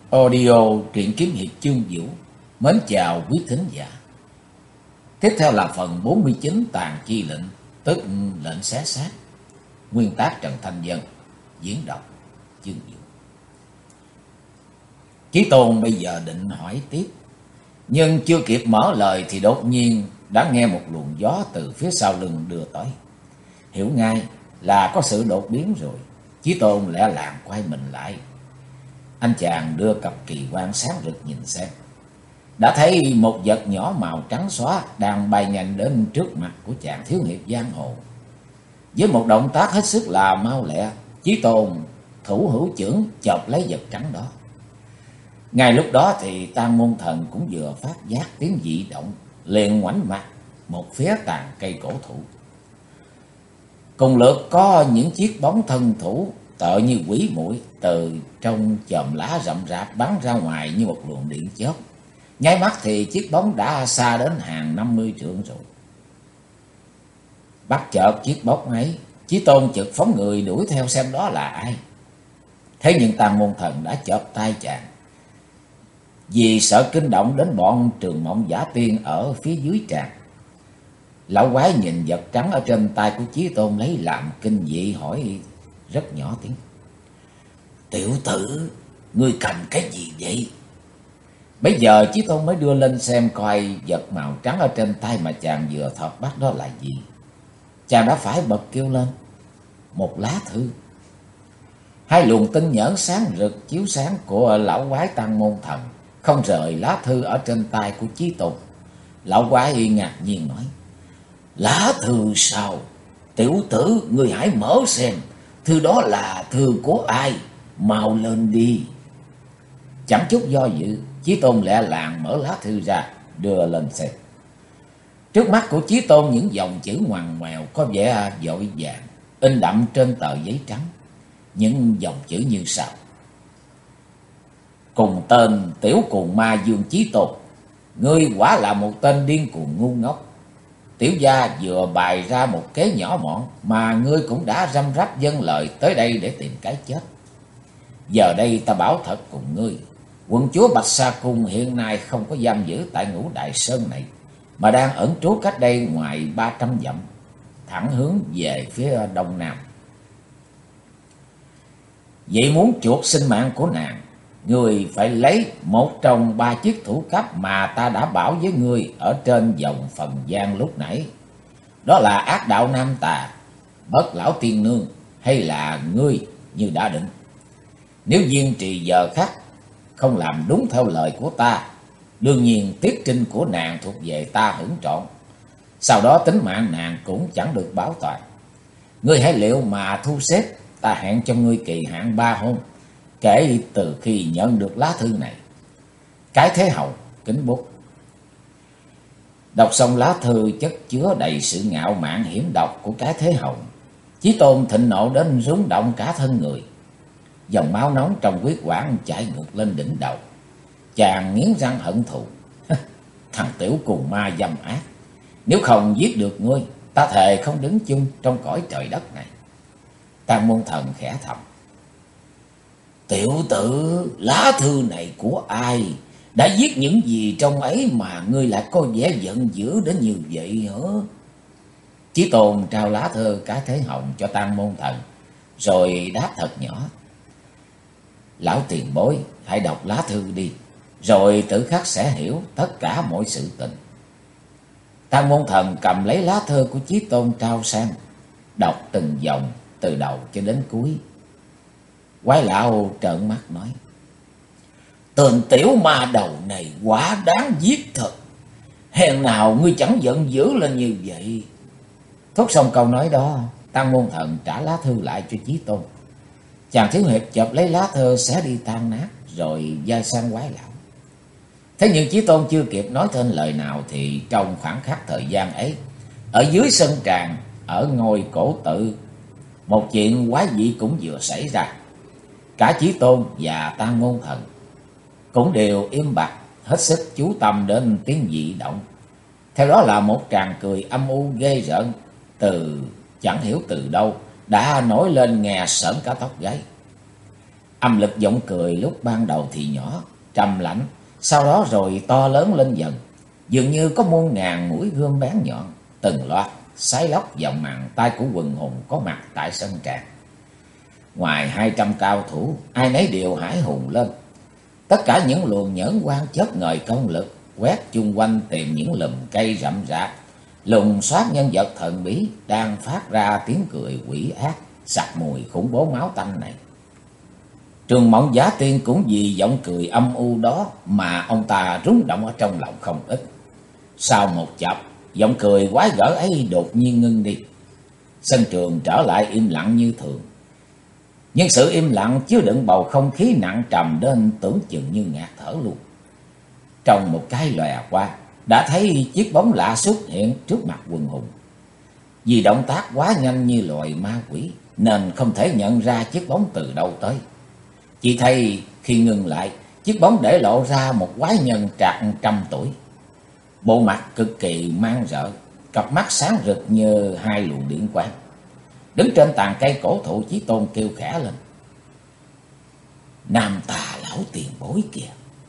Audio truyện kiếm hiệp chương vũ. Mến chào quý thính giả. Tiếp theo là phần 49 tàn chi lệnh, tức lệnh xé xác. Nguyên tác Trần Thanh Dân, diễn đọc chương vũ. Chí Tôn bây giờ định hỏi tiếp, nhưng chưa kịp mở lời thì đột nhiên đã nghe một luồng gió từ phía sau lưng đưa tới. Hiểu ngay là có sự đột biến rồi. Chí Tôn lẹ làng quay mình lại. Anh chàng đưa cặp kỳ quan sáng rực nhìn xem. Đã thấy một vật nhỏ màu trắng xóa đang bay nhanh đến trước mặt của chàng thiếu hiệp giang hồ. Với một động tác hết sức là mau lẹ, Chí Tôn thủ hữu chưởng chộp lấy vật trắng đó. Ngay lúc đó thì Tang Môn Thần cũng vừa phát giác tiếng dị động, liền ngoảnh mặt một phía tàn cây cổ thụ. Cùng lượt có những chiếc bóng thân thủ tựa như quỷ muội từ trong chòm lá rậm rạp bắn ra ngoài như một luồng điện chớp. Nháy mắt thì chiếc bóng đã xa đến hàng 50 trượng rồi. Bắt chợt chiếc bóng ấy, Chí Tôn chợt phóng người đuổi theo xem đó là ai. Thế nhưng Tang Môn Thần đã chộp tay chàng, vì sợ kinh động đến bọn Trường Mộng Giả Tiên ở phía dưới tràng. Lão quái nhìn vật trắng ở trên tay của Chí Tôn lấy làm kinh dị, hỏi rất nhỏ tiếng: "Tiểu tử, ngươi cầm cái gì vậy?" Bây giờ Chí Tôn mới đưa lên xem coi vật màu trắng ở trên tay mà chàng vừa thọt bắt đó là gì. Chàng đã phải bật kêu lên: "Một lá thư!" Hai luồng tinh nhẫn sáng rực chiếu sáng của lão quái Tang Môn Thần không rời lá thư ở trên tay của Chí Tôn. Lão quái ngạc nhiên nói: "Lá thư sao? Tiểu tử, ngươi hãy mở xem, thư đó là thư của ai? Mau lên đi." Chẳng chút do dự, Chí Tôn lẹ làng mở lá thư ra, đưa lên xem. Trước mắt của Chí Tôn những dòng chữ ngoằn ngoèo có vẻ vội vàng, in đậm trên tờ giấy trắng. Những dòng chữ như sau: "Cùng tên tiểu cuồng ma Dương Chí Tôn, ngươi quả là một tên điên cuồng ngu ngốc. Tiểu gia vừa bày ra một kế nhỏ mọn mà ngươi cũng đã răm rắp vâng lời tới đây để tìm cái chết. Giờ đây ta bảo thật cùng ngươi, quận chúa Bạch Sa Cung hiện nay không có giam giữ tại Ngũ Đại Sơn này, mà đang ẩn trú cách đây ngoài 300 dặm, thẳng hướng về phía đông nam. Vậy muốn chuộc sinh mạng của nàng, ngươi phải lấy một trong 3 chiếc thủ cấp mà ta đã bảo với ngươi ở trên dòng Phần Giang lúc nãy. Đó là Ác Đạo Nam Tà, Bất Lão Tiên Nương hay là ngươi như đã định. Nếu kiên trì giờ khắc không làm đúng theo lời của ta, đương nhiên tiết trinh của nàng thuộc về ta hưởng trọn. Sau đó tính mạng nàng cũng chẳng được bảo toàn. Ngươi hãy liệu mà thu xếp, ta hẹn cho ngươi kỳ hạn 3 hôm kể từ khi nhận được lá thư này. Cái Thế Hầu, kính bút." Đọc xong lá thư chất chứa đầy sự ngạo mạn hiểm độc của Cái Thế Hầu, Chí Tôn thịnh nộ đến rúng động cả thân người. Dòng máu nóng trong huyết quản chảy ngược lên đỉnh đầu. Chàng nghiến răng hận thù: "Thằng tiểu cuồng ma dâm ác, nếu không giết được ngươi, ta thề không đứng chung trong cõi trời đất này." Tang Môn Thần khẽ thầm: "Tiểu tử, lá thư này của ai? Đã viết những gì trong ấy mà ngươi lại có vẻ giận dữ đến như vậy hả?" Chí Tôn trao lá thư Cái Thế Hồng cho Tang Môn Thần, rồi đáp thật nhỏ: "Lão tiền bối, hãy đọc lá thư đi, rồi tự khắc sẽ hiểu tất cả mọi sự tình." Tang Môn Thần cầm lấy lá thư của Chí Tôn trao sang, đọc từng dòng từ đầu cho đến cuối. Quái lão trợn mắt nói: "Tên tiểu ma đầu này quá đáng giết thật. Hèn nào ngươi chẳng giận dữ lên như vậy." Thốt xong câu nói đó, Tang Môn Thần trả lá thư lại cho Chí Tôn. Chàng thiếu hiệp chộp lấy lá thư xé đi tan nát, rồi dai sang quái lão. Thế nhưng Chí Tôn chưa kịp nói thêm lời nào thì trong khoảng khắc thời gian ấy, ở dưới sân tràng, ở ngôi cổ tự, một chuyện quái dị cũng vừa xảy ra. Cả Chí Tôn và Tang Môn Thần cũng đều im bặt, hết sức chú tâm đến tiếng dị động. Theo đó là một tràng cười âm u ghê rợn, từ chẳng hiểu từ đâu đã nổi lên nghe sởn cả tóc gáy. Âm lực giọng cười lúc ban đầu thì nhỏ, trầm lạnh, sau đó rồi to lớn lên dần, dường như có muôn ngàn mũi gươm bén nhọn, từng loạt xé lóc vào màn tay của quần hùng có mặt tại sân tràng. Ngoài 200 cao thủ, ai nấy đều hãi hùng lên. Tất cả những luồng nhẫn quan chớp ngời công lực, quét chung quanh tìm những lùm cây rậm rạp, lùng soát nhân vật thần bí đang phát ra tiếng cười quỷ ác, sặc mùi khủng bố máu tanh này. Trường Mộng Giả Tiên cũng vì giọng cười âm u đó mà ông ta rung động ở trong lòng không ít. Sau một chập, giọng cười quái gở ấy đột nhiên ngưng đi. Sân trường trở lại im lặng như thường. Nhưng sự im lặng chứa đựng bầu không khí nặng trầm đến tưởng chừng như ngạt thở luôn. Trong một cái lòe qua, đã thấy chiếc bóng lạ xuất hiện trước mặt quần hùng. Vì động tác quá nhanh như loài ma quỷ, nên không thể nhận ra chiếc bóng từ đâu tới. Chỉ thấy khi ngừng lại, chiếc bóng để lộ ra một quái nhân trạc 100 tuổi. Bộ mặt cực kỳ man rợ, cặp mắt sáng rực như hai luồng điện quang. Đứng trên tàn cây cổ thụ, Chí Tôn kêu khẽ lên: "Nam Tà lão tiền bối kìa!"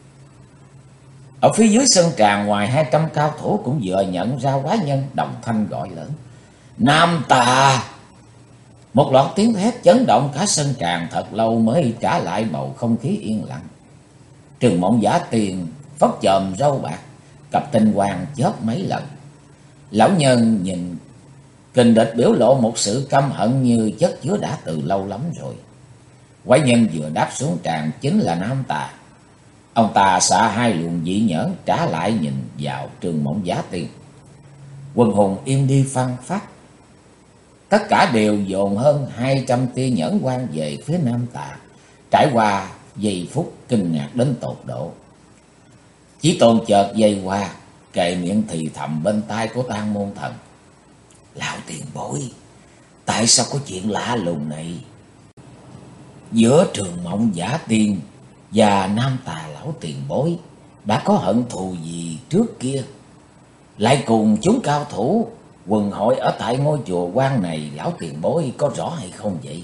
Ở phía dưới sân tràng, ngoài 200 cao thủ cũng vừa nhận ra quái nhân, đồng thanh gọi lớn: "Nam Tà!" Một loạt tiếng hét chấn động cả sân tràng, thật lâu mới trả lại bầu không khí yên lặng. Trường Mộng Giả Tiên phất chòm râu bạc, cặp tinh quang chớp mấy lần. Lão nhân nhìn kình địch biểu lộ một sự căm hận như chất chứa đã từ lâu lắm rồi. Quái nhân vừa đáp xuống tràng chính là Nam Tà. Ông ta xả hai luồng dị nhẫn trả lại nhìn vào Trường Mộng Giả Tiên. Quần hùng im đi phăng phắc. Tất cả đều dồn hơn 200 tia nhẫn quan về phía Nam Tà, trải qua giây phút kinh ngạc đến tột độ. Chí Tôn chợt dây qua, kề miệng thì thầm bên tai của Tang Môn Thần: "Lão tiền bối, tại sao có chuyện lạ lùng này giữa Trường Mộng Giả Tiên và Nam Tà lão tiền bối? Đã có hận thù gì trước kia, lại cùng chúng cao thủ quần hội ở tại ngôi chùa quan này, lão tiền bối có rõ hay không vậy?"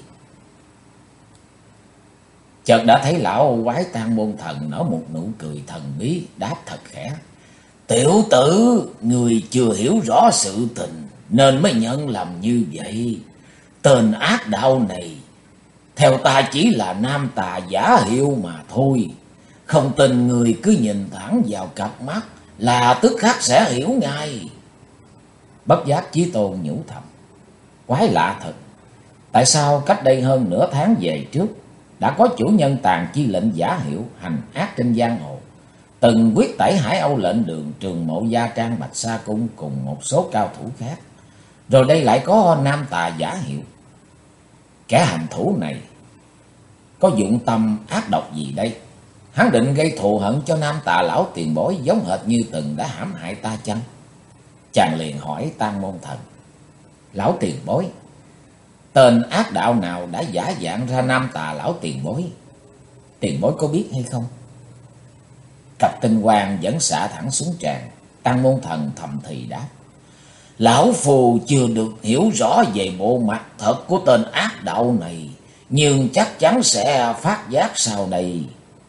Chợt đã thấy lão quái Tang Môn Thần nở một nụ cười thần bí, đáp thật khẽ: "Tiểu tử, người chưa hiểu rõ sự tình nên mới nhận lầm như vậy. Tên ác đạo này theo ta chỉ là Nam Tà giả hiệu mà thôi. Không tin người cứ nhìn thẳng vào cặp mắt là tức khắc sẽ hiểu ngay." Bất giác Chí Tôn nhủ thầm: quái lạ thật, tại sao cách đây hơn nửa tháng về trước đã có chủ nhân tàn chi lệnh giả hiệu hành ác trên giang hồ, từng quyết tẩy Hải Âu lệnh đường, Trường Mộ Gia Trang, Bạch Sa Cung cùng một số cao thủ khác, rồi đây lại có Nam Tà giả hiệu. Kẻ hành thủ này có dụng tâm ác độc gì đây? Hắn định gây thù hận cho Nam Tà lão tiền bối giống hệt như từng đã hãm hại ta chăng? Chàng liền hỏi Tang Môn Thần: "Lão tiền bối, tên ác đạo nào đã giả dạng ra Nam Tà lão tiền bối? Tiền bối có biết hay không?" Cặp tinh quang vẫn xạ thẳng xuống tràn. Tang Môn Thần thầm thì đáp: "Lão phù chưa được hiểu rõ về bộ mặt thật của tên ác đạo này, nhưng chắc chắn sẽ phát giác sau đây.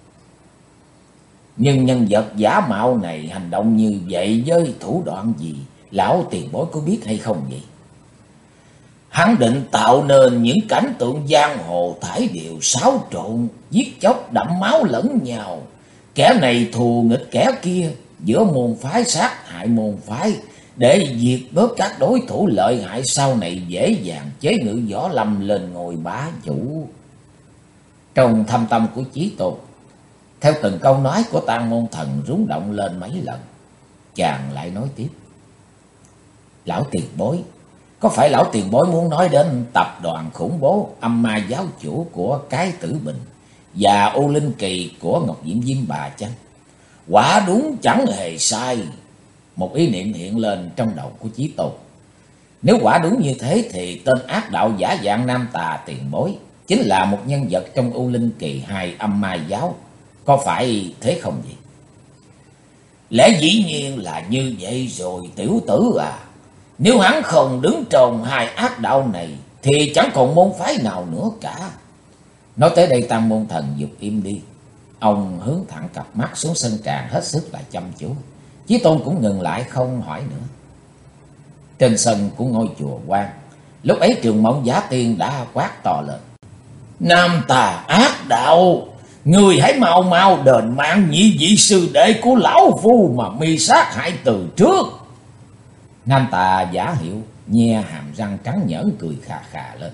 Nhưng nhân vật giả mạo này hành động như vậy với thủ đoạn gì, lão tiền bối có biết hay không vậy?" "Hắn định tạo nên những cảnh tượng giang hồ thải điệu xáo trộn, giết chóc đẫm máu lẫn nhau. Kẻ này thù nghịch kẻ kia, giữa môn phái sát hại môn phái, để diệt bớt các đối thủ lợi hại, sau này dễ dàng chế ngự Võ Lâm lên ngôi bá chủ." Trong thâm tâm của Chí Tôn, theo từng câu nói của Tang Môn Thần rung động lên mấy lần. Chàng lại nói tiếp: "Lão tiền bối, có phải lão tiền bối muốn nói đến tập đoàn khủng bố Âm Ma giáo chủ của Cái Tử Bình và U Linh Kỳ của Ngọc Diễm Diêm Bà chăng?" Quả đúng chẳng hề sai. Một ý niệm hiện lên trong đầu của Chí Tôn. Nếu quả đúng như thế thì tên ác đạo giả dạng Nam Tà tiền bối chính là một nhân vật trong U Linh Kỳ 2 Âm Ma giáo, có phải thế không vậy? Lẽ dĩ nhiên là như vậy rồi tiểu tử à. Nếu hắn không đứng trong hai ác đạo này thì chẳng còn môn phái nào nữa cả. Nói tới đây Tam Môn Thần giục im đi. Ông hướng thẳng cặp mắt xuống sân tràng hết sức là chăm chú. Chí Tôn cũng ngừng lại không hỏi nữa. Trên sân của ngôi chùa Quan, lúc ấy Trường Mộng Giả Tiên đã quát to lên: Nam tà ác đạo, người hãy mau mau đền mạng nhị vị sư đệ của lão phu mà mi sát hại từ trước. Nam tà Giả Hiệu nhe hàm răng trắng nhởn cười khà khà lên.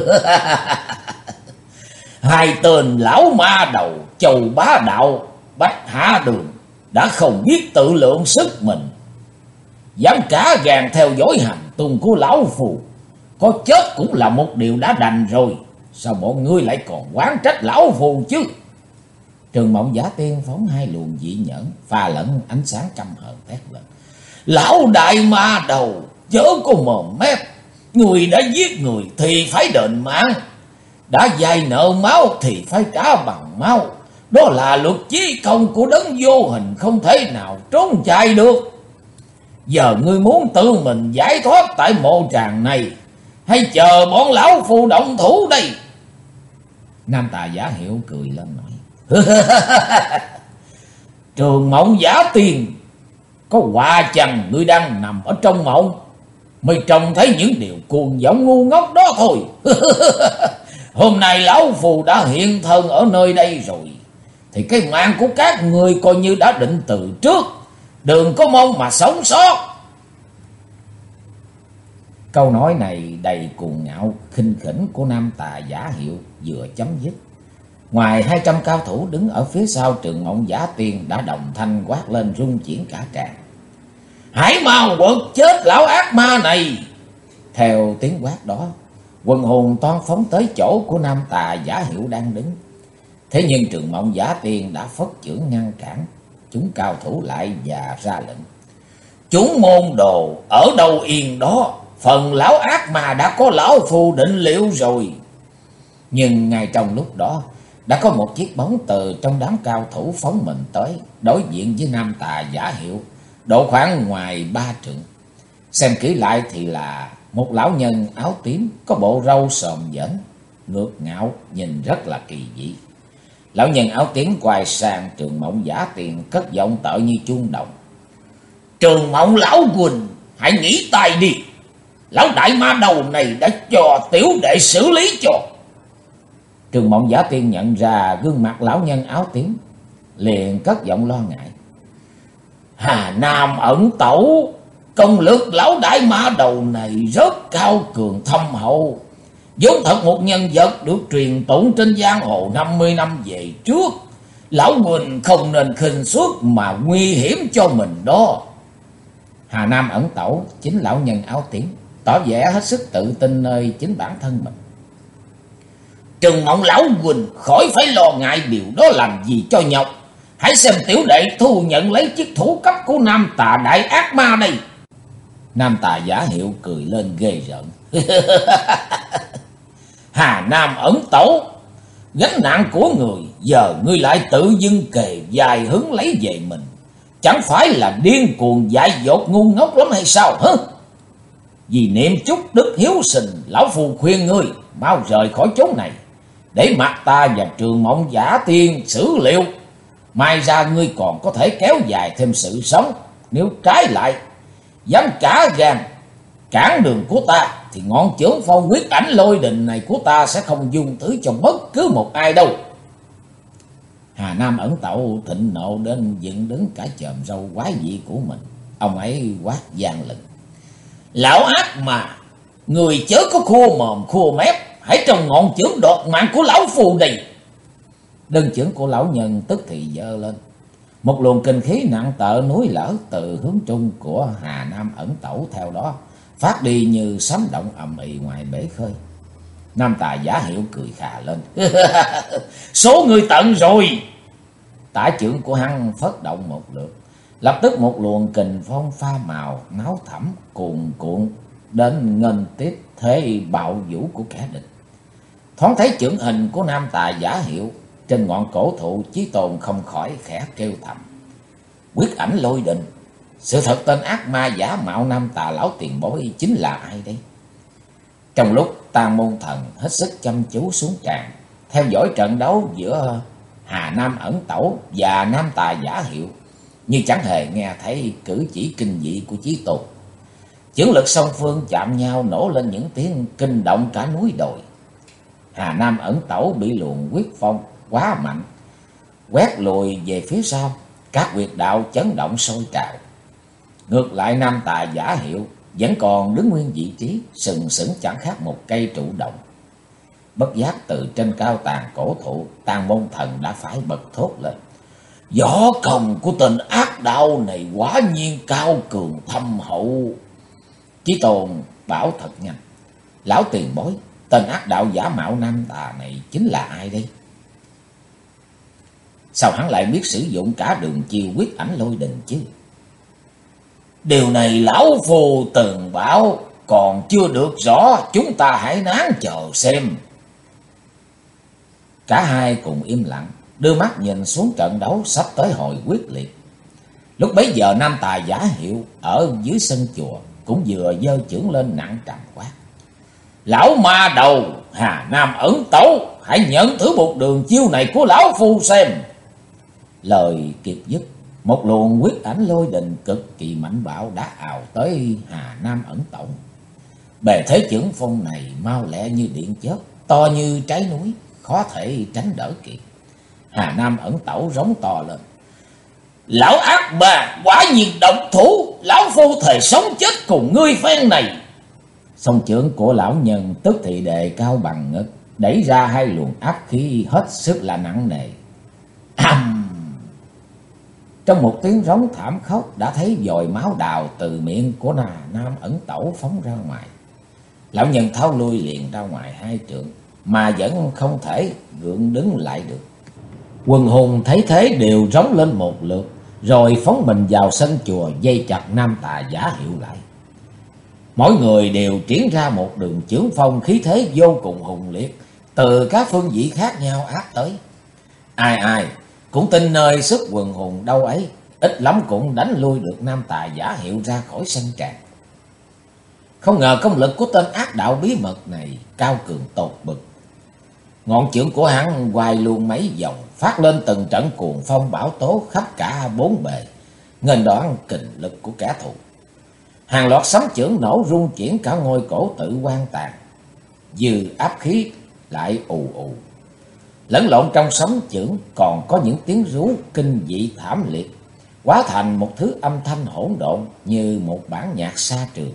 Hai tên lão ma đầu Chầu Bá Đạo, Bách Hạ Đường đã không biết tự lượng sức mình, dám cả gan theo dõi hành tung của lão phù. Có chết cũng là một điều đã đành rồi, sao bọn ngươi lại còn oán trách lão phù chứ? Trường Mộng Giả Tiên phóng hai luồng dị nhẫn pha lẫn ánh sáng căm hờn thét lên: Lão đại ma đầu, chớ có mồm mép, người đã giết người thì phải đền mạng, đã vay nợ máu thì phải trả bằng máu. Đó là luật chí công của đấng vô hình, không thể nào trốn chạy được. Giờ ngươi muốn tự mình giải thoát tại mộ tràng này, hay chờ bọn lão phu động thủ đây? Nam tà Giả Hiệu cười lên nói: Trường Mộng Giả Tiên, có quả chăng ngươi đang nằm ở trong mộng, mới trông thấy những điều cuồng vọng ngu ngốc đó thôi. Hôm nay lão phù đã hiện thân ở nơi đây rồi, thì cái mạng của các người coi như đã định từ trước, đừng có mong mà sống sót. Câu nói này đầy cuồng ngạo khinh khỉnh của Nam tà Giả Hiệu vừa chấm dứt, ngoài 200 cao thủ đứng ở phía sau Trường Mộng Giả Tiên đã đồng thanh quát lên rung chuyển cả tràng: Hãy mau quật chết lão ác ma này! Theo tiếng quát đó, quần hùng toan phóng tới chỗ của Nam tà Giả Hiệu đang đứng. Thế nhưng Trường Mộng Giả Tiên đã phất chưởng ngăn cản chúng cao thủ lại và ra lệnh: Chúng môn đồ ở đâu yên đó, phần lão ác ma đã có lão phù định liệu rồi. Nhưng ngay trong lúc đó, đã có một chiếc bóng từ trong đám cao thủ phóng mình tới, đối diện với Nam tà Giả Hiệu, độ khoảng ngoài 3 trượng. Xem kỹ lại thì là một lão nhân áo tím, có bộ râu xồm dễn, ngược ngạo, nhìn rất là kỳ dị. Lão nhân áo tím quay sang Trường Mộng Giả Tiên, cất giọng tợ như chuông đồng: Trường Mộng lão huynh, hãy nghĩ tay đi, lão đại ma đầu này đã cho tiểu đệ xử lý cho. Trường Mộng Giả Tiên nhận ra gương mặt lão nhân áo tím, liền cất giọng lo ngại: Hà Nam ẩn tẩu, công lực lão đại ma đầu này rất cao cường thâm hậu, vốn thật một nhân vật được truyền tụng trên giang hồ 50 năm về trước. Lão huynh không nên khinh suất mà nguy hiểm cho mình đó. Hà Nam ẩn tẩu chính lão nhân áo tím, tỏ vẻ hết sức tự tin nơi chính bản thân mình. Trường Mộng lão huynh khỏi phải lo ngại điều đó làm gì cho nhọc. Hãy xem tiểu đệ thu nhận lấy chiếc thủ cấp của Nam tà đại ác ma đây. Nam tà Giả Hiệu cười lên ghê rợn: Hà Nam ẩn tẩu, gánh nặng của người giờ ngươi lại tự dưng kề dài hứng lấy về mình, chẳng phải là điên cuồng dại dột ngu ngốc lắm hay sao hả? Vì niệm chút đức hiếu sinh, lão phù khuyên ngươi mau rời khỏi chỗ này, để mặt ta và Trường Mộng Giả Tiên xử liệu. Mai ra ngươi còn có thể kéo dài thêm sự sống. Nếu trái lại dám cả gan cản đường của ta, thì ngọn chưởng phong quyết ảnh lôi đình này của ta sẽ không dung thứ cho bất cứ một ai đâu. Hà Nam ẩn tẩu thịnh nộ đến dựng đứng cả chòm râu quái dị của mình. Ông ấy quát vang lên: Lão ác mà, người chớ có khua mồm khua mép, hãy trong ngọn chưởng đột mạng của lão phù này. Đơn chưởng của lão nhân tức thì giơ lên, một luồng kinh khí nặng tợ núi lở từ hướng trung của Hà Nam ẩn tẩu theo đó phát đi như sấm động ầm ĩ ngoài bể khơi. Nam tà Giả Hiệu cười khà lên: Số người tận rồi. Tả chưởng của hắn phất động một lượt, lập tức một luồng kình phong pha màu máu thẫm cuồn cuộn đến nghênh tiếp thế bạo vũ của kẻ địch. Thoáng thấy chưởng hình của Nam tà Giả Hiệu trên ngọn cổ thụ, Chí Tôn không khỏi khẽ kêu thầm: Quyết ảnh lôi đình, sự thật tên ác ma giả mạo Nam tà lão tiền bối chính là ai đây? Trong lúc Tam Môn Thần hết sức chăm chú xuống tràng, theo dõi trận đấu giữa Hà Nam Ẩn Tẩu và Nam Tà Giả Hiệu, như chẳng hề nghe thấy cử chỉ kinh dị của Chí Tôn. Chưởng lực song phương chạm nhau nổ lên những tiếng kinh động cả núi đồi. Hà Nam Ẩn Tẩu bị luồng quyết phong quá mạnh quét lùi về phía sau, các huyệt đạo chấn động sôi trào. Ngược lại Nam Tà Giả Hiệu vẫn còn đứng nguyên vị trí, sừng sững chẳng khác một cây trụ động. Bất giác từ trên cao tàn cổ thụ, Tàn Môn Thần đã phải bật thốt lên: võ công của tên ác đạo này quả nhiên cao cường thâm hậu. Chí Tôn bảo thật nhanh: lão tiền bối, tên ác đạo giả mạo Nam Tà này chính là ai đây? Sao hắn lại biết sử dụng cả đường chiêu Quyết Ảnh Lôi Đình chứ? Điều này lão phu từng bảo, còn chưa được rõ, chúng ta hãy nán chờ xem. Cả hai cùng im lặng, đưa mắt nhìn xuống trận đấu sắp tới hồi quyết liệt. Lúc bấy giờ Nam Tà Giả Hiệu ở dưới sân chùa cũng vừa giơ chưởng lên nặng trầm quát: lão ma đầu Hà Nam Ẩn Tẩu, hãy nhận thử một đường chiêu này của lão phu xem. Lời kịp dứt, một luồng Quyết Ảnh Lôi Đình cực kỳ mạnh bạo đã ào tới Hà Nam Ẩn Tẩu. Bề thế chưởng phong này mau lẹ như điện chớp, to như trái núi, khó thể tránh đỡ kịp. Hà Nam Ẩn Tẩu rống to lên: lão ác bà quả nhiên động thủ, lão phu thề sống chết cùng ngươi phen này. Song chưởng của lão nhân tức thì đề cao bằng ngực, đẩy ra hai luồng áp khí hết sức là nặng nề. Trong một tiếng rống thảm khốc, đã thấy dòi máu đào từ miệng của Hà Nam Ẩn Tẩu phóng ra ngoài. Lão nhân tháo lui liền ra ngoài 2 trượng, mà vẫn không thể gượng đứng lại được. Quần hùng thấy thế đều rống lên một lượt, rồi phóng mình vào sân chùa dây chặt Nam Tà Giả Hiệu lại. Mỗi người đều triển ra một đường chưởng phong khí thế vô cùng hùng liệt, từ các phương vị khác nhau áp tới. Ai ai cũng tin nơi sức quần hùng đâu ấy, ít lắm cũng đánh lui được Nam Tà Giả Hiệu ra khỏi sân tràng. Không ngờ công lực của tên ác đạo bí mật này cao cường tột bực. Ngọn chưởng của hắn hoài luôn mấy vòng, phát lên từng trận cuồng phong bão tố khắp cả 4 bề, nghênh đón kình lực của kẻ thù. Hàng loạt sấm chưởng nổ rung chuyển cả ngôi cổ tự quan tàn, dư áp khí lại ù ù. Lẫn lộn trong sấm chưởng còn có những tiếng rú kinh dị thảm liệt, hóa thành một thứ âm thanh hỗn độn như một bản nhạc xa trường.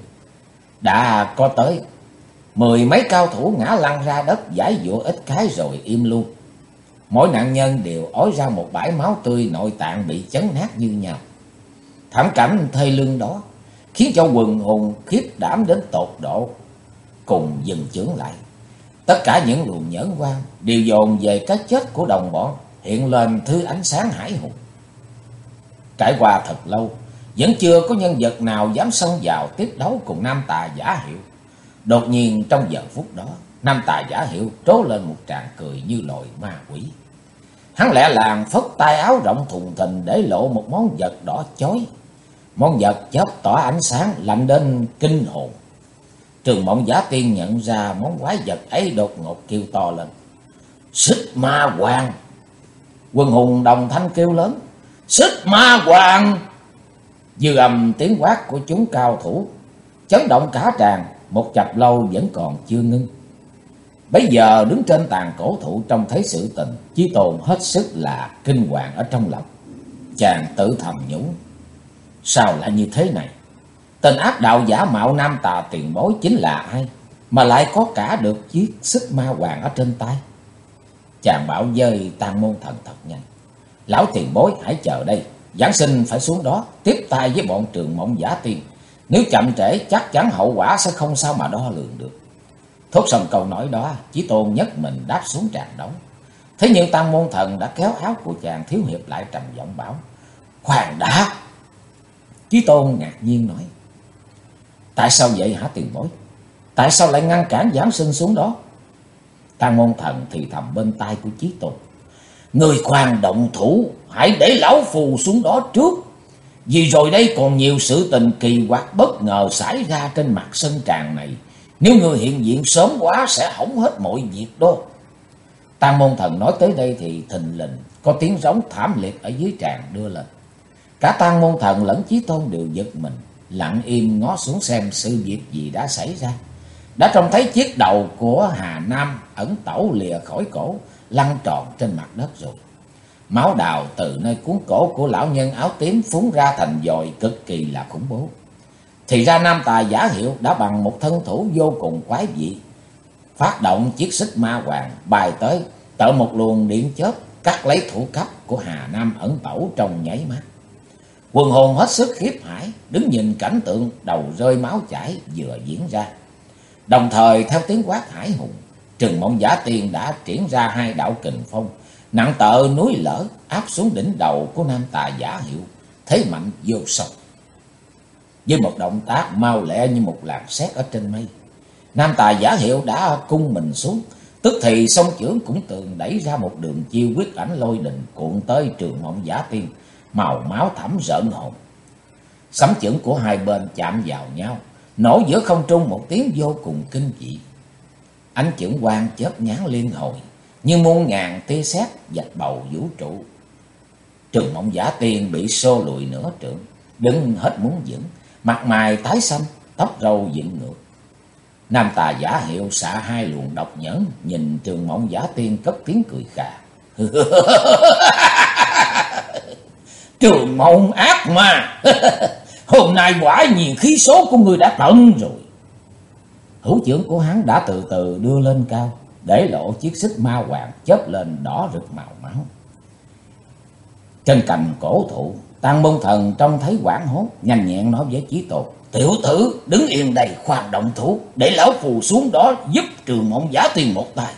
Đã có tới 10 mấy cao thủ ngã lăn ra đất, giải dụa ít cái rồi im luôn. Mỗi nạn nhân đều ói ra một bãi máu tươi, nội tạng bị chấn nát như nhau. Thảm cảnh thê lương đó khiến cho quần hùng khiếp đảm đến tột độ, cùng dừng chưởng lại. Tất cả những luồng nhẫn quan đều dồn về cái chết của đồng bọn, hiện lên thứ ánh sáng hải hùng. Trải qua thật lâu, vẫn chưa có nhân vật nào dám xông vào tiếp đấu cùng Nam Tà Giả Hiệu. Đột nhiên trong giờ phút đó, Nam Tà Giả Hiệu trố lên một tràng cười như loài ma quỷ. Hắn lẹ làng phất tay áo rộng thùng thình để lộ một món vật đỏ chói. Món vật chớp tỏa ánh sáng lạnh đến kinh hồn. Trường Mộng Giả Tiên nhận ra món quái vật ấy, đột ngột kêu to lên: Xích Ma Hoàng! Quân hùng đồng thanh kêu lớn: Xích Ma Hoàng! Dư âm tiếng quát của chúng cao thủ chấn động cả tràng, một chập lâu vẫn còn chưa ngưng. Bấy giờ đứng trên tàn cổ thụ trông thấy sự tình, Chí Tôn hết sức là kinh hoàng ở trong lòng. Chàng tự thầm nhủ: sao lại như thế này? Tên ác đạo giả mạo Nam Tà tiền bối chính là ai mà lại có cả được chiếc Xích Ma Hoàng ở trên tay? Chàng bảo với Tàn Môn Thần thật nhanh: lão tiền bối hãy chờ đây, giảng sinh phải xuống đó tiếp tay với bọn Trường Mộng Giả Tiên. Nếu chậm trễ chắc chắn hậu quả sẽ không sao mà đo lường được. Thốt xong câu nói đó, Chí Tôn nhất mình đáp xuống tràng đấu. Thế nhưng Tàn Môn Thần đã kéo áo của chàng thiếu hiệp lại, trầm giọng bảo: khoan đã! Chí Tôn ngạc nhiên nói: tại sao vậy hả tiền bối? Tại sao lại ngăn cản giảng sinh xuống đó? Tàn Môn Thần thì thầm bên tai của Chí Tôn: người khoan động thủ, hãy để lão phù xuống đó trước. Vì rồi đây còn nhiều sự tình kỳ quặc bất ngờ xảy ra trên mặt sân tràng này. Nếu người hiện diện sớm quá sẽ hỏng hết mọi việc đó. Tang Môn Thần nói tới đây thì thình lình có tiếng rống thảm liệt ở dưới tràn đưa lên. Cả Tang Môn Thần lẫn Chí Tôn đều giật mình, lặng im ngó xuống xem sự việc gì đã xảy ra. Đã trông thấy chiếc đầu của Hà Nam ẩn tẩu lìa khỏi cổ, lăn tròn trên mặt đất rồi. Máu đào từ nơi cuốn cổ của lão nhân áo tím phúng ra thành dòi cực kỳ là khủng bố. Thì ra Nam Tà Giả Hiệu đã bằng một thân thủ vô cùng quái dị, phát động chiếc xích ma hoàng bài tới, tạo một luồng điện chớp cắt lấy thủ cấp của Hà Nam ẩn tẩu trong nháy mắt. Quần hồn hết sức khiếp hãi, đứng nhìn cảnh tượng đầu rơi máu chảy vừa diễn ra. Đồng thời theo tiếng quát hải hùng, Trừng Mộng Giả Tiên đã triển ra hai đạo kình phong nặng tợ núi lở áp xuống đỉnh đầu của Nam Tà Giả Hiệu, thế mạnh vô song. Với một động tác mau lẹ như một làn sét ở trên mây, Nam Tà Giả Hiệu đã cung mình xuống, tức thì song chưởng cũng tường đẩy ra một đường chiêu quyết ảnh lôi đình cuộn tới Trường Mộng Giả Tiên, màu máu thẳm rợn hồn. Sấm chưởng của hai bên chạm vào nhau, nổ giữa không trung một tiếng vô cùng kinh dị. Ánh chưởng quang chớp nhán liên hồi, như muôn ngàn tia sét vạch bầu vũ trụ. Trường Mộng Giả Tiên bị xô lùi nửa trượng, đứng hết muốn vững, mặt mày tái xanh, tóc râu dựng ngược. Nam Tà Giả Hiệu xạ hai luồng độc nhẫn, nhìn Trường Mộng Giả Tiên cất tiếng cười khà. Trường Mộng ác ma, hôm nay quả nhiên khí số của ngươi đã tận rồi. Hữu chưởng của hắn đã từ từ đưa lên cao, để lộ chiếc xích ma hoàng chớp lên đỏ rực màu máu. Trên cành cổ thụ, Tang Môn Thần trông thấy hoảng hốt, nhanh nhẹn nói với Chí Tôn: Tiểu tử đứng yên đây, khoan động thủ, để lão phù xuống đó giúp Trường Mộng Giả Tiên một tay.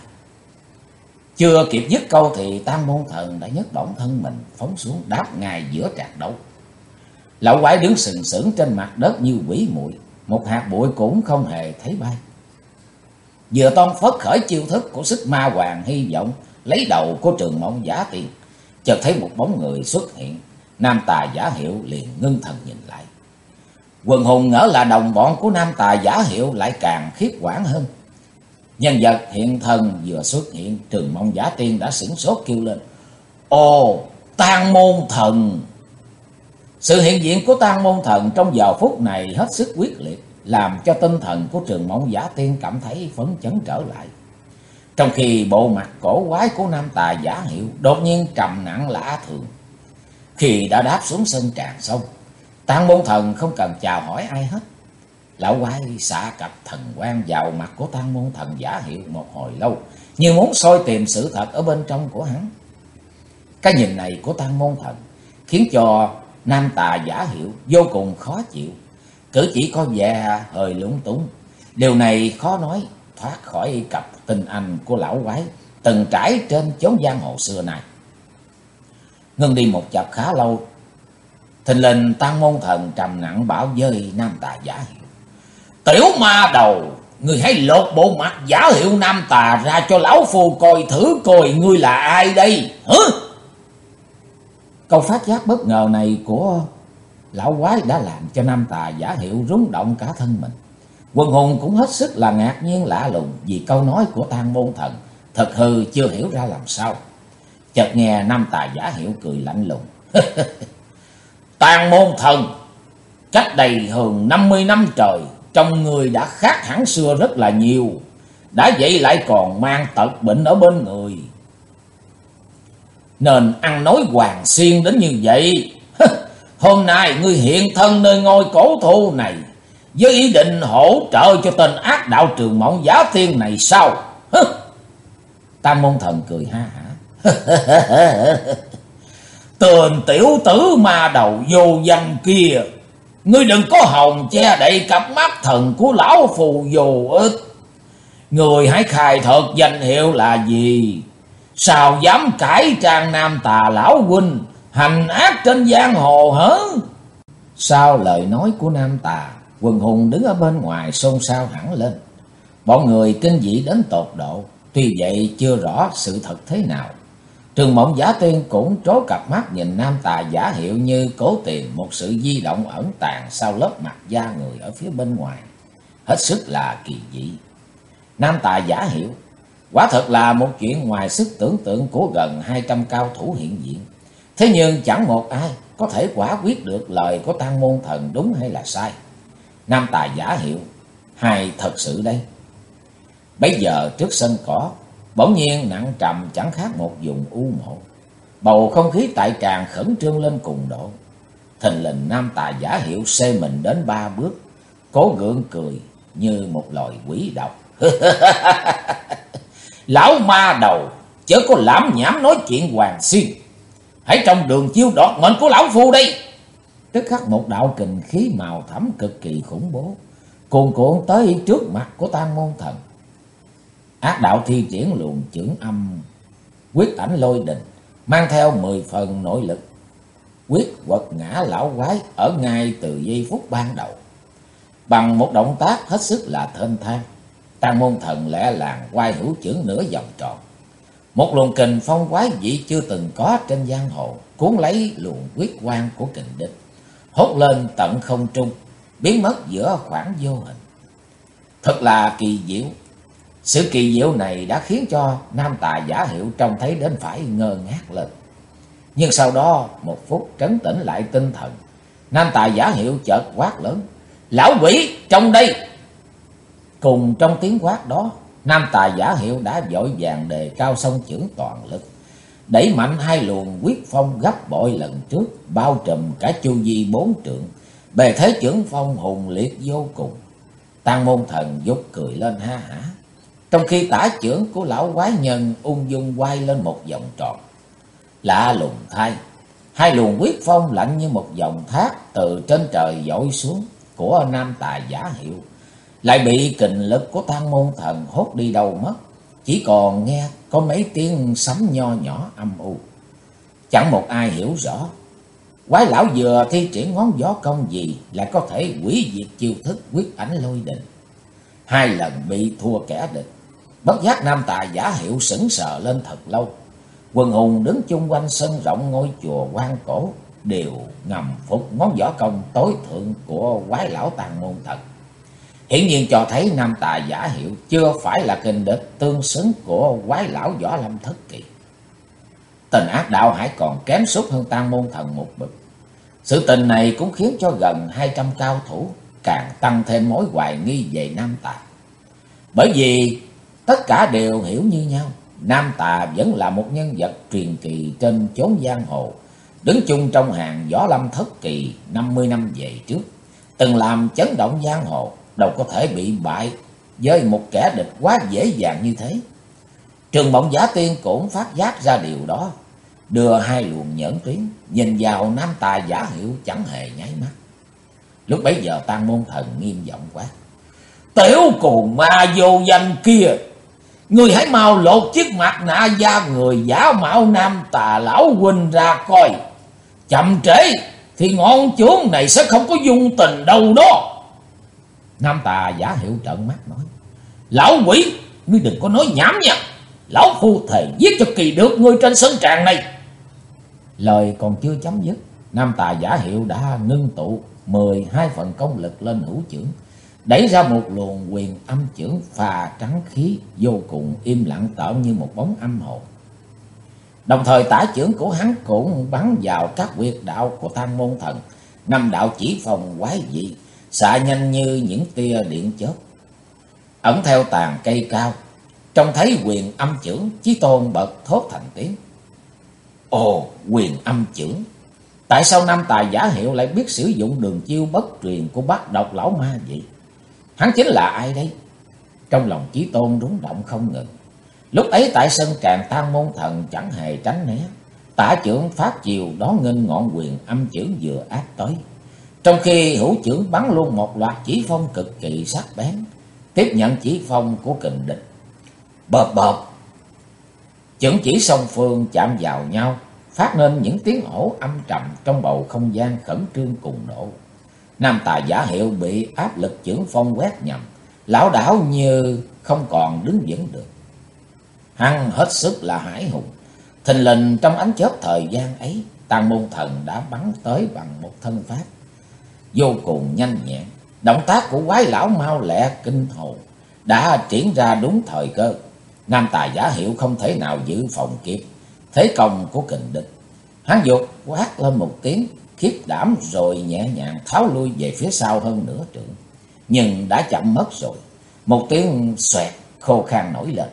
Chưa kịp dứt câu thì Tang Môn Thần đã nhấc động thân mình phóng xuống đáp ngay giữa trạc đấu. Lão quái đứng sừng sững trên mặt đất như quỷ muội, một hạt bụi cũng không hề thấy bay. Vừa toan phất khởi chiêu thức của xích ma hoàng, hy vọng lấy đầu của Trường Mộng Giả Tiên, chợt thấy một bóng người xuất hiện. Nam Tà Giả Hiệu liền ngưng thần nhìn lại. Quần hùng ngỡ là đồng bọn của Nam Tà Giả Hiệu lại càng khiếp quản hơn. Nhân vật hiện thân vừa xuất hiện, Trường Mộng Giả Tiên đã sửng sốt kêu lên: Ồ, Tang Môn Thần! Sự hiện diện của Tang Môn Thần trong giờ phút này hết sức quyết liệt, làm cho tinh thần của Trường Mộng Giả Tiên cảm thấy phấn chấn trở lại. Trong khi bộ mặt cổ quái của Nam Tà Giả Hiệu đột nhiên trầm nặng lạ thường. Khi đã đáp xuống sân tràn sông, Tang Môn Thần không cần chào hỏi ai hết. Lão quái xạ cặp thần quang vào mặt của Tang Môn Thần Giả Hiệu một hồi lâu, như muốn soi tìm sự thật ở bên trong của hắn. Cái nhìn này của Tang Môn Thần khiến cho Nam Tà Giả Hiệu vô cùng khó chịu, cử chỉ có vẻ hơi lúng túng. Điều này khó nói thoát khỏi cặp tinh anh của lão quái từng trải trên chốn giang hồ xưa này. Ngưng đi một chập khá lâu, thình lình Tang Môn Thần trầm nặng bảo với Nam Tà Giả Hiệu: Tiểu ma đầu, ngươi hãy lột bộ mặt Giả Hiệu Nam Tà ra cho lão phu coi thử coi ngươi là ai đây hả? Câu phát giác bất ngờ này của lão quái đã làm cho Nam Tà Giả Hiệu rung động cả thân mình. Quần hùng cũng hết sức là ngạc nhiên lạ lùng vì câu nói của Tang Môn Thần thật hư chưa hiểu ra làm sao. Chợt nghe Nam Tà Giả Hiệu cười lạnh lùng: Tang Môn Thần, cách đây hơn 50 năm trời, trong người đã khác hẳn xưa rất là nhiều, đã vậy lại còn mang tật bệnh ở bên người, nên ăn nói hoàng xuyên đến như vậy. Hôm nay ngươi hiện thân nơi ngôi cổ thụ này với ý định hỗ trợ cho tên ác đạo Trường Mộng Giả Tiên này sao? Tang Môn Thần cười ha hả: Tên tiểu tử ma đầu vô danh kia, ngươi đừng có hòng che đậy cặp mắt thần của lão phù vô ích. Người hãy khai thật danh hiệu là gì? Sao dám cải trang Nam Tà lão huynh hành ác trên giang hồ hả? Sau lời nói của Nam Tà, quần hùng đứng ở bên ngoài xôn xao hẳn lên. Bọn người kinh dị đến tột độ, tuy vậy chưa rõ sự thật thế nào. Trường Mộng Giả Tiên cũng trố cặp mắt nhìn Nam Tà Giả Hiệu như cố tìm một sự di động ẩn tàng sau lớp mặt da người ở phía bên ngoài, hết sức là kỳ dị. Nam Tà Giả Hiệu Quả thật là một chuyện ngoài sức tưởng tượng của gần 200 cao thủ hiện diện. Thế nhưng chẳng một ai có thể quả quyết được lời của Tang Môn Thần đúng hay là sai. Nam tài giả hiệu hay thật sự đây? Bây giờ trước sân cỏ, bỗng nhiên nặng trầm chẳng khác một vùng u mộ. Bầu không khí tại tràng khẩn trương lên cùng độ. Thình lình nam tài giả hiệu xê mình đến 3 bước, cố gượng cười như một loài quỷ độc. Lão ma đầu, chớ có lãm nhảm nói chuyện hoàng xuyên. Hãy trong đường chiêu đoạt mệnh của lão phu đây. Tức khắc một đạo kình khí màu thẫm cực kỳ khủng bố cuồn cuộn tới trước mặt của Tang Môn Thần. Ác đạo thi triển luồng chưởng âm quyết ảnh lôi đình, mang theo 10 phần nội lực, quyết quật ngã lão quái ở ngay từ giây phút ban đầu. Bằng một động tác hết sức là thênh thang, Tang Môn Thần lẹ làng quay hữu chưởng nửa vòng tròn. Một luồng kình phong quái dị chưa từng có trên giang hồ cuốn lấy luồng quyết quang của kình địch, hốt lên tận không trung, biến mất giữa khoảng vô hình. Thật là kỳ diệu. Sự kỳ diệu này đã khiến cho nam tài giả hiệu trông thấy đến phải ngơ ngác lên. Nhưng sau đó một phút trấn tĩnh lại tinh thần, nam tài giả hiệu chợt quát lớn: "Lão quỷ, trong đây!" Cùng trong tiếng quát đó, nam tài giả hiệu đã vội vàng đề cao song chưởng toàn lực, đẩy mạnh hai luồng quyết phong gấp bội lần trước, bao trùm cả chu vi 4 trượng, bề thế chưởng phong hùng liệt vô cùng. Tang Môn Thần vút cười lên ha hả, trong khi tả chưởng của lão quái nhân ung dung quay lên một vòng tròn. Lạ lùng thay, hai luồng quyết phong lạnh như một dòng thác từ trên trời dội xuống của nam tài giả hiệu lại bị kình lực của Tang Môn Thần hốt đi đâu mất, chỉ còn nghe có mấy tiếng sấm nho nhỏ âm u. Chẳng một ai hiểu rõ quái lão vừa thi triển ngón gió công gì lại có thể hủy diệt chiêu thức quyết ảnh lôi đình. 2 lần bị thua kẻ địch, bất giác nam tài giả hiệu sững sờ lên thật lâu. Quần hùng đứng chung quanh sân rộng ngôi chùa Quan Cổ đều ngầm phục ngón võ công tối thượng của quái lão Tang Môn Thần. Hiển nhiên cho thấy nam tài giả hiệu chưa phải là kình địch tương xứng của quái lão Võ Lâm Thất Kỳ. Tình ác đạo hãy còn kém sút hơn Tang Môn Thần một bậc. Sự tình này cũng khiến cho gần 200 cao thủ càng tăng thêm mối hoài nghi về nam tà. Bởi vì tất cả đều hiểu như nhau, nam tà vẫn là một nhân vật truyền kỳ trên chốn giang hồ, đứng chung trong hàng Võ Lâm Thất Kỳ 50 năm về trước, từng làm chấn động giang hồ, đâu có thể bị bại với một kẻ địch quá dễ dàng như thế. Trường Mộng Giả Tiên cũng phát giác ra điều đó, đưa hai luồng nhẫn tuyến nhìn vào nam tài giả hiệu chẳng hề nháy mắt. Lúc bấy giờ Tang Môn Thần nghiêm giọng quát: "Tiểu cuồng ma vô danh kia, người hãy mau lột chiếc mặt nạ da người giả mạo nam tà lão huynh ra coi. Chậm trễ thì ngọn chưởng này sẽ không có dung tình đâu đó." Nam tà giả hiệu trợn mắt nói: "Lão quỷ, ngươi đừng có nói nhảm nha. Lão phu thề giết cho kỳ được ngươi trên sân tràng này." Lời còn chưa chấm dứt, nam tà giả hiệu đã ngưng tụ 12 phần công lực lên hữu chưởng, đẩy ra một luồng quyền âm chưởng phà trắng khí vô cùng im lặng tợn như một bóng âm hồn. Đồng thời tả chưởng của hắn cũng bắn vào các huyệt đạo của Tang Môn Thần, 5 đạo chỉ phòng quái dị, xạ nhanh như những tia điện chớp. Ẩn theo tàn cây cao, trông thấy quyền âm chưởng, Chí Tôn bật thốt thành tiếng: "Ồ, quyền âm chưởng! Tại sao nam tài giả hiệu lại biết sử dụng đường chiêu bất truyền của bát độc lão ma vậy? Hắn chính là ai đây?" Trong lòng Chí Tôn rúng động không ngừng. Lúc ấy tại sân tràng Tang Môn Thần chẳng hề tránh né, tả chưởng phát chiều đón nghênh ngọn quyền âm chưởng vừa áp tới, trong khi hữu chưởng bắn luôn một loạt chỉ phong cực kỳ sắc bén, tiếp nhận chỉ phong của kình địch. Bợp bợp, chưởng chỉ song phương chạm vào nhau, phát nên những tiếng ổ âm trầm trong bầu không gian khẩn trương cùng độ. Nam tài giả hiệu bị áp lực chưởng phong quét nhầm, lảo đảo như không còn đứng vững được. Hắn hết sức là hãi hùng. Thình lình trong ánh chớp thời gian ấy, Tang Môn Thần đã bắn tới bằng một thân pháp vô cùng nhanh nhẹn. Động tác của quái lão mau lẹ kinh hồn, đã triển ra đúng thời cơ. Nam Tài Giả Hiệu không thể nào giữ phòng kịp thế công của kình địch. Hắn giục quát lên một tiếng khiếp đảm rồi nhẹ nhàng tháo lui về phía sau hơn nửa trượng. Nhưng đã chậm mất rồi. Một tiếng xoẹt khô khan nổi lên.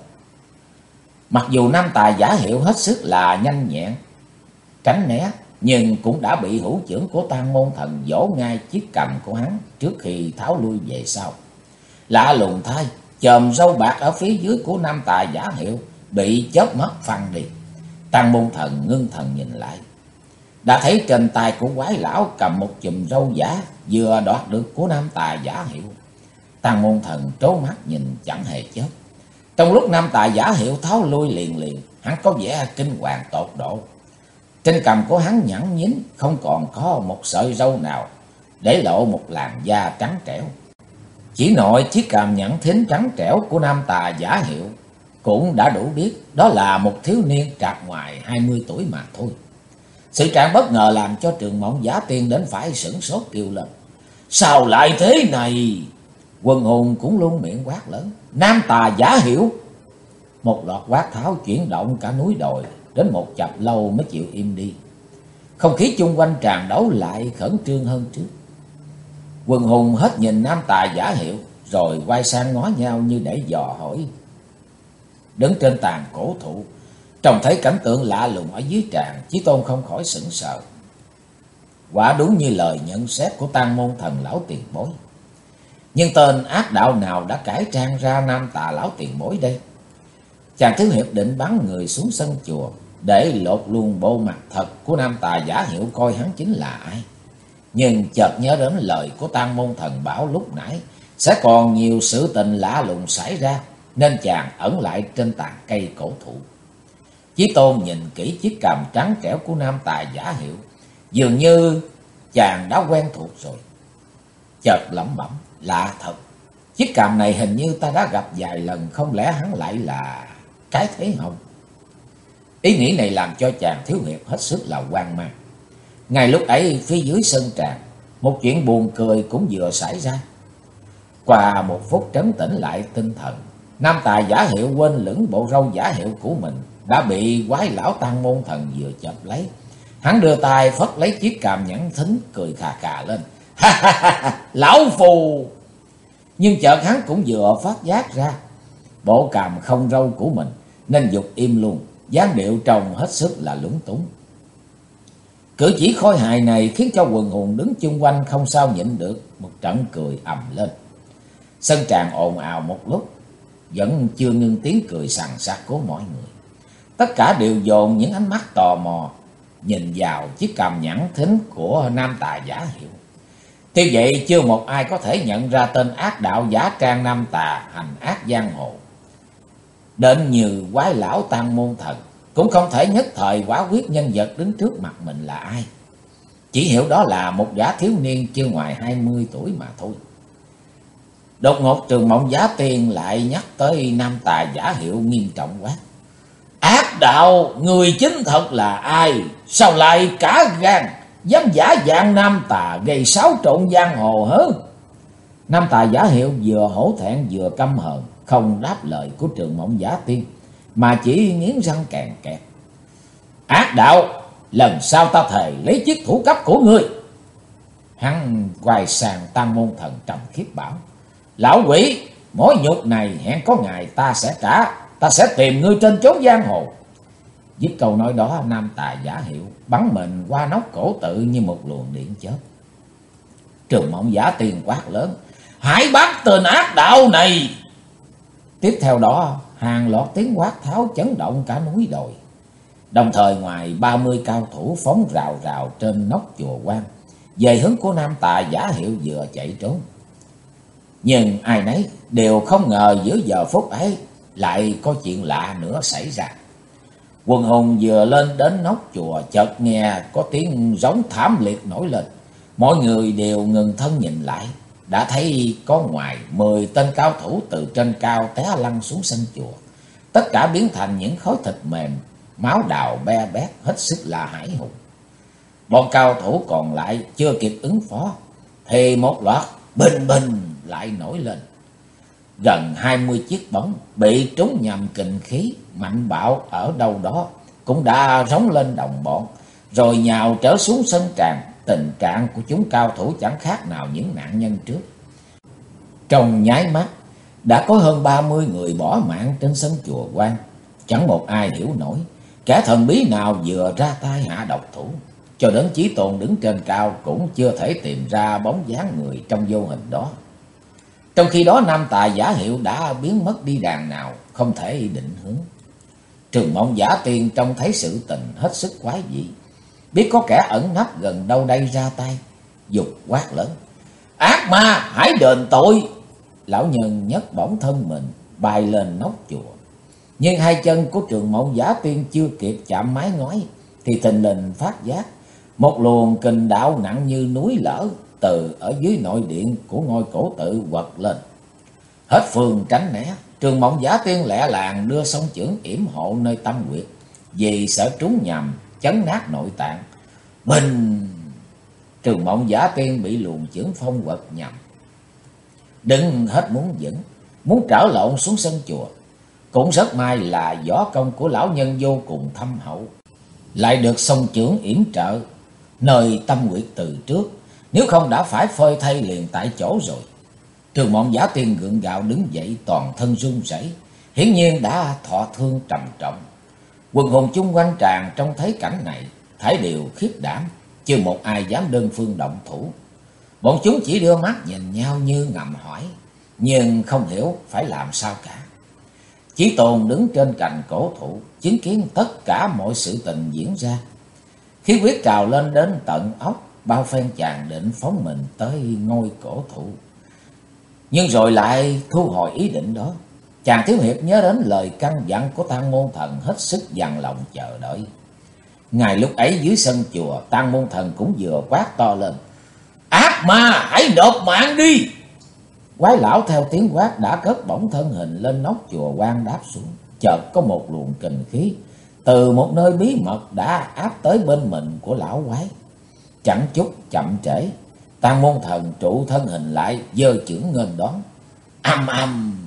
Mặc dù Nam Tài Giả Hiệu hết sức là nhanh nhẹn tránh né, nhưng cũng đã bị hữu chưởng của Tang Môn Thần vỗ ngay chiếc cằm của hắn trước khi tháo lui về sau. Lạ lùng thay, chòm râu bạc ở phía dưới của Nam Tài Giả Hiệu bị chớp mắt phăng đi. Tang Môn Thần ngưng thần nhìn lại, đã thấy trên tay của quái lão cầm một chùm râu giả vừa đoạt được của Nam Tài Giả Hiệu. Tang Môn Thần trố mắt nhìn chẳng hề chớp. Trong lúc Nam Tài Giả Hiệu tháo lui liền liền, hắn có vẻ kinh hoàng tột độ. Trên cằm của hắn nhẵn nhín, không còn có một sợi râu nào, để lộ một làn da trắng trẻo. Chỉ nội chiếc cằm nhẵn thính trắng trẻo của Nam Tài Giả Hiệu cũng đã đủ biết đó là một thiếu niên trạc ngoài 20 tuổi mà thôi. Sự trạng bất ngờ làm cho Trường Mộng Giả Tiên đến phải sửng sốt kêu lên: "Sao lại thế này?" Quần hùng cũng luôn miệng quát lớn: "Nam Tà Giả Hiệu!" Một loạt quát tháo chuyển động cả núi đồi, đến một chập lâu mới chịu im đi. Không khí chung quanh tràn đấu lại khẩn trương hơn trước. Quần hùng hết nhìn Nam Tà Giả Hiệu, rồi quay sang ngó nhau như để dò hỏi. Đứng trên tàn cổ thụ, trông thấy cảnh tượng lạ lùng ở dưới tràng, Chí Tôn không khỏi sững sờ. Quả đúng như lời nhận xét của Tang Môn Thần lão tiền bối. Nhưng tên ác đạo nào đã cải trang ra Nam Tà lão tiền bối đây? Chàng thiếu hiệp định bắn người xuống sân chùa để lột luôn bộ mặt thật của Nam Tà Giả Hiệu coi hắn chính là ai. Nhưng chợt nhớ đến lời của Tang Môn Thần bảo lúc nãy sẽ còn nhiều sự tình lạ lùng xảy ra, nên chàng ẩn lại trên tàn cây cổ thụ. Chí Tôn nhìn kỹ chiếc cằm trắng trẻo của Nam Tà Giả Hiệu, dường như chàng đã quen thuộc rồi. Chợt lẩm bẩm: "Lạ thật, chiếc cằm này hình như ta đã gặp vài lần, không lẽ hắn lại là Cái Thế Hồng?" Ý nghĩ này làm cho chàng thiếu hiệp hết sức là hoang mang. Ngay lúc ấy phía dưới sân tràng, một chuyện buồn cười cũng vừa xảy ra. Qua một phút trấn tĩnh lại tinh thần, Nam Tài Giả Hiệu quên lửng bộ râu giả hiệu của mình đã bị quái lão Tang Môn Thần vừa chộp lấy. Hắn đưa tay phất lấy chiếc cằm nhẵn thính, cười khà khà lên: "Ha ha ha, lão phù!" Nhưng chợt hắn cũng vừa phát giác ra bộ cằm không râu của mình, nên giục im luôn, dáng điệu trông hết sức là lúng túng. Cử chỉ khôi hài này khiến cho quần hùng đứng chung quanh không sao nhịn được một trận cười ầm lên. Sân tràng ồn ào một lúc, vẫn chưa ngưng tiếng cười sằng sặc của mọi người. Tất cả đều dồn những ánh mắt tò mò nhìn vào chiếc cằm nhẵn thính của Nam Tà Giả Hiệu. Tuy vậy chưa một ai có thể nhận ra tên ác đạo giả trang Nam Tà hành ác giang hồ đến như quái lão Tang Môn Thần, cũng không thể nhất thời quả quyết nhân vật đứng trước mặt mình là ai. Chỉ hiểu đó là một gã thiếu niên chưa ngoài 20 tuổi mà thôi. Đột ngột Trường Mộng Giả Tiên lại nhắc tới Nam Tà Giả Hiệu, nghiêm trọng quá: "Ác đạo, người chính thật là ai? Sao lại cả gan dám giả dạng Nam Tà gây xáo trộn giang hồ hơn?" Nam Tà Giả Hiệu vừa hổ thẹn vừa căm hờn, không đáp lời của Trường Mộng Giả Tiên, mà chỉ nghiến răng kèn kẹt: "Ác đạo, lần sau ta thề lấy chiếc thủ cấp của ngươi." Hắn quay sang Tang Môn Thần trầm khiếp bảo: "Lão quỷ, mối nhục này hẹn có ngày ta sẽ trả, ta sẽ tìm ngươi trên chốn giang hồ." Dứt câu nói đó, Nam Tà Giả Hiệu bắn mình qua nóc cổ tự như một luồng điện chớp. Trường Mộng Giả Tiên quát lớn: "Hãy bắt tên ác đạo này!" Tiếp theo đó, hàng loạt tiếng quát tháo chấn động cả núi đồi. Đồng thời ngoài 30 cao thủ phóng rào rào trên nóc chùa Quan về hướng của Nam Tà Giả Hiệu vừa chạy trốn. Nhưng ai nấy đều không ngờ giữa giờ phút ấy lại có chuyện lạ nữa xảy ra. Quần hùng vừa lên đến nóc chùa, chợt nghe có tiếng giống thảm liệt nổi lên. Mọi người đều ngừng thân nhìn lại, đã thấy có ngoài 10 tên cao thủ từ trên cao té lăn xuống sân chùa. Tất cả biến thành những khối thịt mềm, máu đào be bét, hết sức là hãi hùng. Bọn cao thủ còn lại chưa kịp ứng phó thì một loạt bình bình lại nổi lên. Gần 20 chiếc bóng bị trúng nhầm kình khí mạnh bạo ở đâu đó cũng đã rống lên đồng bọn, rồi nhào trở xuống sân tràng. Tình trạng của chúng cao thủ chẳng khác nào những nạn nhân trước. Trong nháy mắt đã có hơn 30 người bỏ mạng trên sân chùa Quan. Chẳng một ai hiểu nổi kẻ thần bí nào vừa ra tay hạ độc thủ. Cho đến Chí Tôn đứng trên cao cũng chưa thể tìm ra bóng dáng người trong vô hình đó. Trong khi đó nam tài Giả Hiệu đã biến mất đi đàng nào, không thể định hướng. Trường Mộng Giả Tiên trông thấy sự tình hết sức quái dị, biết có kẻ ẩn nấp gần đâu đây ra tay, dục quát lớn: "Ác ma, hãy đền tội!" Lão nhân nhấc bổng thân mình bay lên nóc chùa, nhưng hai chân của Trường Mộng Giả Tiên chưa kịp chạm mái ngói thì thình lình phát giác một luồng kình đạo nặng như núi lở từ ở dưới nội điện của ngôi cổ tự quật lên. Hết phương tránh né, Trường Mộng Giả Tiên lẹ làng đưa song chưởng yểm hộ nơi tâm huyệt, vì sợ trúng nhầm chấn nát nội tạng. Bình! Trường Mộng Giả Tiên bị luồng chưởng phong quật nhầm, đừng hết muốn vững, muốn trở lộn xuống sân chùa. Cũng rất may là võ công của lão nhân vô cùng thâm hậu, lại được song chưởng yểm trợ nơi tâm huyệt từ trước, nếu không đã phải phơi thay liền tại chỗ rồi. Trường Mộng Giả Tiên gượng gạo đứng dậy, toàn thân run rẩy, hiển nhiên đã thọ thương trầm trọng. Quần hùng chung quanh tràng trông thấy cảnh này, thảy đều khiếp đảm, chưa một ai dám đơn phương động thủ. Bọn chúng chỉ đưa mắt nhìn nhau như ngầm hỏi, nhưng không hiểu phải làm sao cả. Chí Tôn đứng trên cành cổ thụ, chứng kiến tất cả mọi sự tình diễn ra. Khí huyết trào lên đến tận óc, bao phen chàng định phóng mình tới ngôi cổ thụ, nhưng rồi lại thu hồi ý định đó. Chàng thiếu hiệp nhớ đến lời căn dặn của Tang Môn Thần, hết sức dằn lòng chờ đợi. Ngay lúc ấy dưới sân chùa, Tang Môn Thần cũng vừa quát to lên: "Ác ma, hãy nộp mạng đi!" Quái lão theo tiếng quát đã cất bổng thân hình lên nóc chùa Quan đáp xuống. Chợt có một luồng kình khí từ một nơi bí mật đã áp tới bên mình của lão quái. Chẳng chút chậm trễ, Tang Môn Thần trụ thân hình lại, giơ chưởng nghênh đón. Âm âm,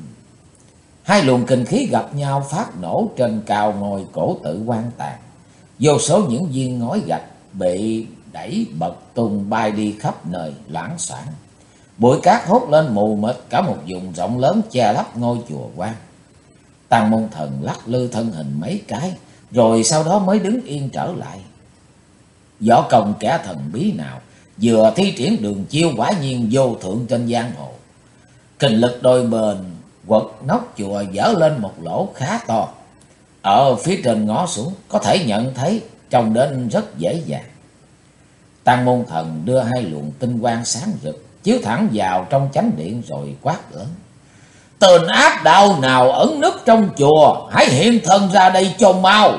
hai luồng kình khí gặp nhau phát nổ trên cao ngôi cổ tự Quan Tàn. Vô số những viên ngói gạch bị đẩy bật tung bay đi khắp nơi loảng xoảng. Bụi cát hốt lên mù mịt cả một vùng rộng lớn che lấp ngôi chùa Quan. Tang Môn Thần lắc lư thân hình mấy cái, rồi sau đó mới đứng yên trở lại. Võ công kẻ thần bí nào vừa thi triển đường chiêu quả nhiên vô thượng trên giang hồ. Kình lực đôi bên quật nóc chùa dở lên một lỗ khá to, ở phía trên ngó xuống có thể nhận thấy, trông đến rất dễ dàng. Tang Môn Thần đưa hai luồng tinh quang sáng rực chiếu thẳng vào trong chánh điện, rồi quát lớn: "Tên ác đạo nào ẩn núp trong chùa, hãy hiện thân ra đây cho mau!"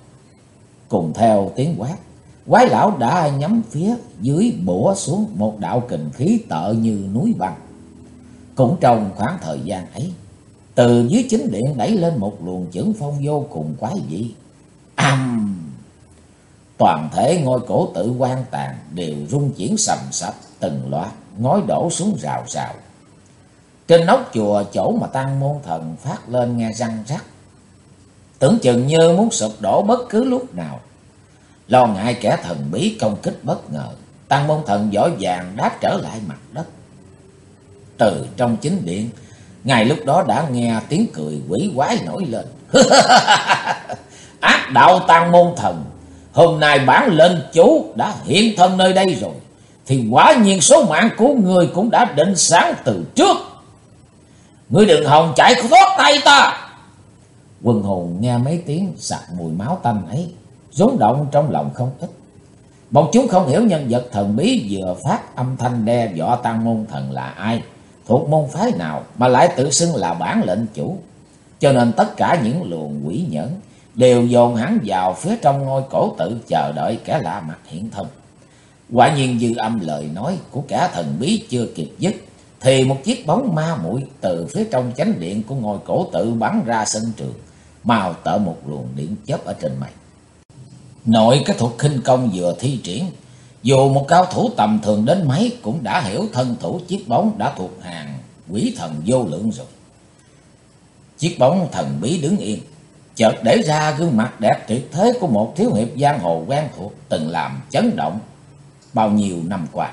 Cùng theo tiếng quát, quái lão đã nhắm phía dưới bủa xuống một đạo kình khí tợ như núi băng. Cũng trong khoảng thời gian ấy, từ dưới chính điện đẩy lên một luồng chưởng phong vô cùng quái dị. Toàn thể ngôi cổ tự Quan Tàn đều rung chuyển sầm sập, từng loạt ngói đổ xuống rào rào. Trên nóc chùa, chỗ mà Tang Môn Thần phát lên nghe răng rắc, tưởng chừng như muốn sụp đổ bất cứ lúc nào. Lo ngại kẻ thần bí công kích bất ngờ, Tang Môn Thần vội vàng đáp trở lại mặt đất. Từ trong chính điện, ngay lúc đó đã nghe tiếng cười quỷ quái nổi lên. "Ác đạo Tang Môn Thần, hôm nay bản lệnh chủ đã hiện thân nơi đây rồi, thì quả nhiên số mạng của người cũng đã định sẵn từ trước. Ngươi đừng hòng chạy thoát tay ta!" Quần hùng nghe mấy tiếng sặc mùi máu tanh ấy, rúng động trong lòng không ít. Bọn chúng không hiểu nhân vật thần bí vừa phát âm thanh đe dọa Tang Môn Thần là ai, thuộc môn phái nào, mà lại tự xưng là bản lệnh chủ. Cho nên tất cả những luồng quỷ nhẫn đều dồn hắn vào phía trong ngôi cổ tự, chờ đợi kẻ lạ mặt hiện thân. Quả nhiên dư âm lời nói của kẻ thần bí chưa kịp dứt, thì một chiếc bóng ma muội từ phía trong chánh điện của ngôi cổ tự bắn ra sân trường, màu tợ một luồng điện chớp ở trên mây. Nội cái thuật khinh công vừa thi triển, dù một cao thủ tầm thường đến mấy cũng đã hiểu thân thủ chiếc bóng đã thuộc hàng quỷ thần vô lượng rồi. Chiếc bóng thần bí đứng yên, chợt để ra gương mặt đẹp tuyệt thế của một thiếu hiệp giang hồ quen thuộc từng làm chấn động bao nhiêu năm qua.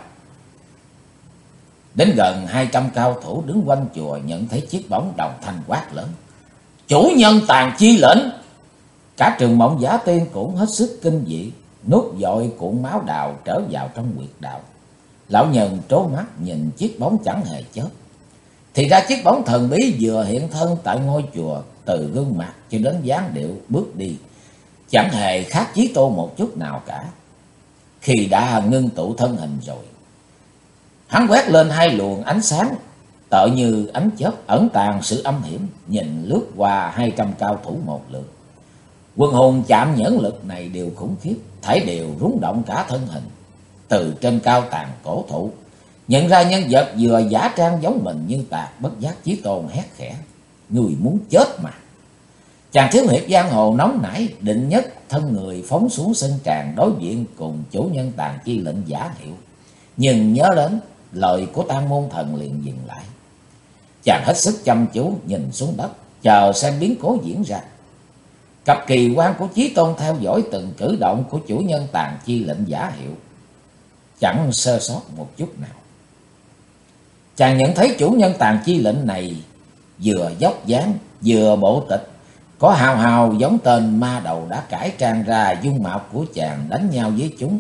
Đến gần 200 cao thủ đứng quanh chùa nhận thấy chiếc bóng đồng thanh quát lớn: "Chủ nhân Tàn Chi lệnh!" Cả Trường Mộng Giả Tiên cũng hết sức kinh dị, nuốt vội cuộn máu đào trở vào trong huyệt đạo. Lão nhân trố mắt nhìn chiếc bóng chẳng hề chớp. Thì ra chiếc bóng thần bí vừa hiện thân tại ngôi chùa, từ gương mặt cho đến dáng điệu bước đi chẳng hề khác Chí Tôn một chút nào cả. Khi đã ngưng tụ thân hình rồi, hắn quét lên hai luồng ánh sáng tựa như ánh chớp ẩn tàng sự âm hiểm, nhìn lướt qua 200 cao thủ một lượt. Quân hồn chạm nhẫn lực này đều khủng khiếp, thảy đều rung động cả thân hình. Từ trên cao tàn cổ thụ nhận ra nhân vật vừa giả trang giống mình như tạc, bất giác Chí Tôn hét khẽ: "Người muốn chết mà!" Chàng thiếu hiệp giang hồ nóng nảy, định nhất thân người phóng xuống sân tràng đối diện cùng chủ nhân Tàn Chi lệnh giả hiệu. Nhưng nhớ đến lời của Tang Môn Thần liền dừng lại. Chàng hết sức chăm chú nhìn xuống đất, chờ xem biến cố diễn ra. Cặp kỳ quan của Chí Tôn theo dõi từng cử động của chủ nhân Tàn Chi lệnh giả hiệu, chẳng sơ sót một chút nào. Chàng nhận thấy chủ nhân Tàn Chi lệnh này vừa dốc dáng vừa bộ tịch, có hào hào giống tên ma đầu đã cải trang ra dung mạo của chàng đánh nhau với chúng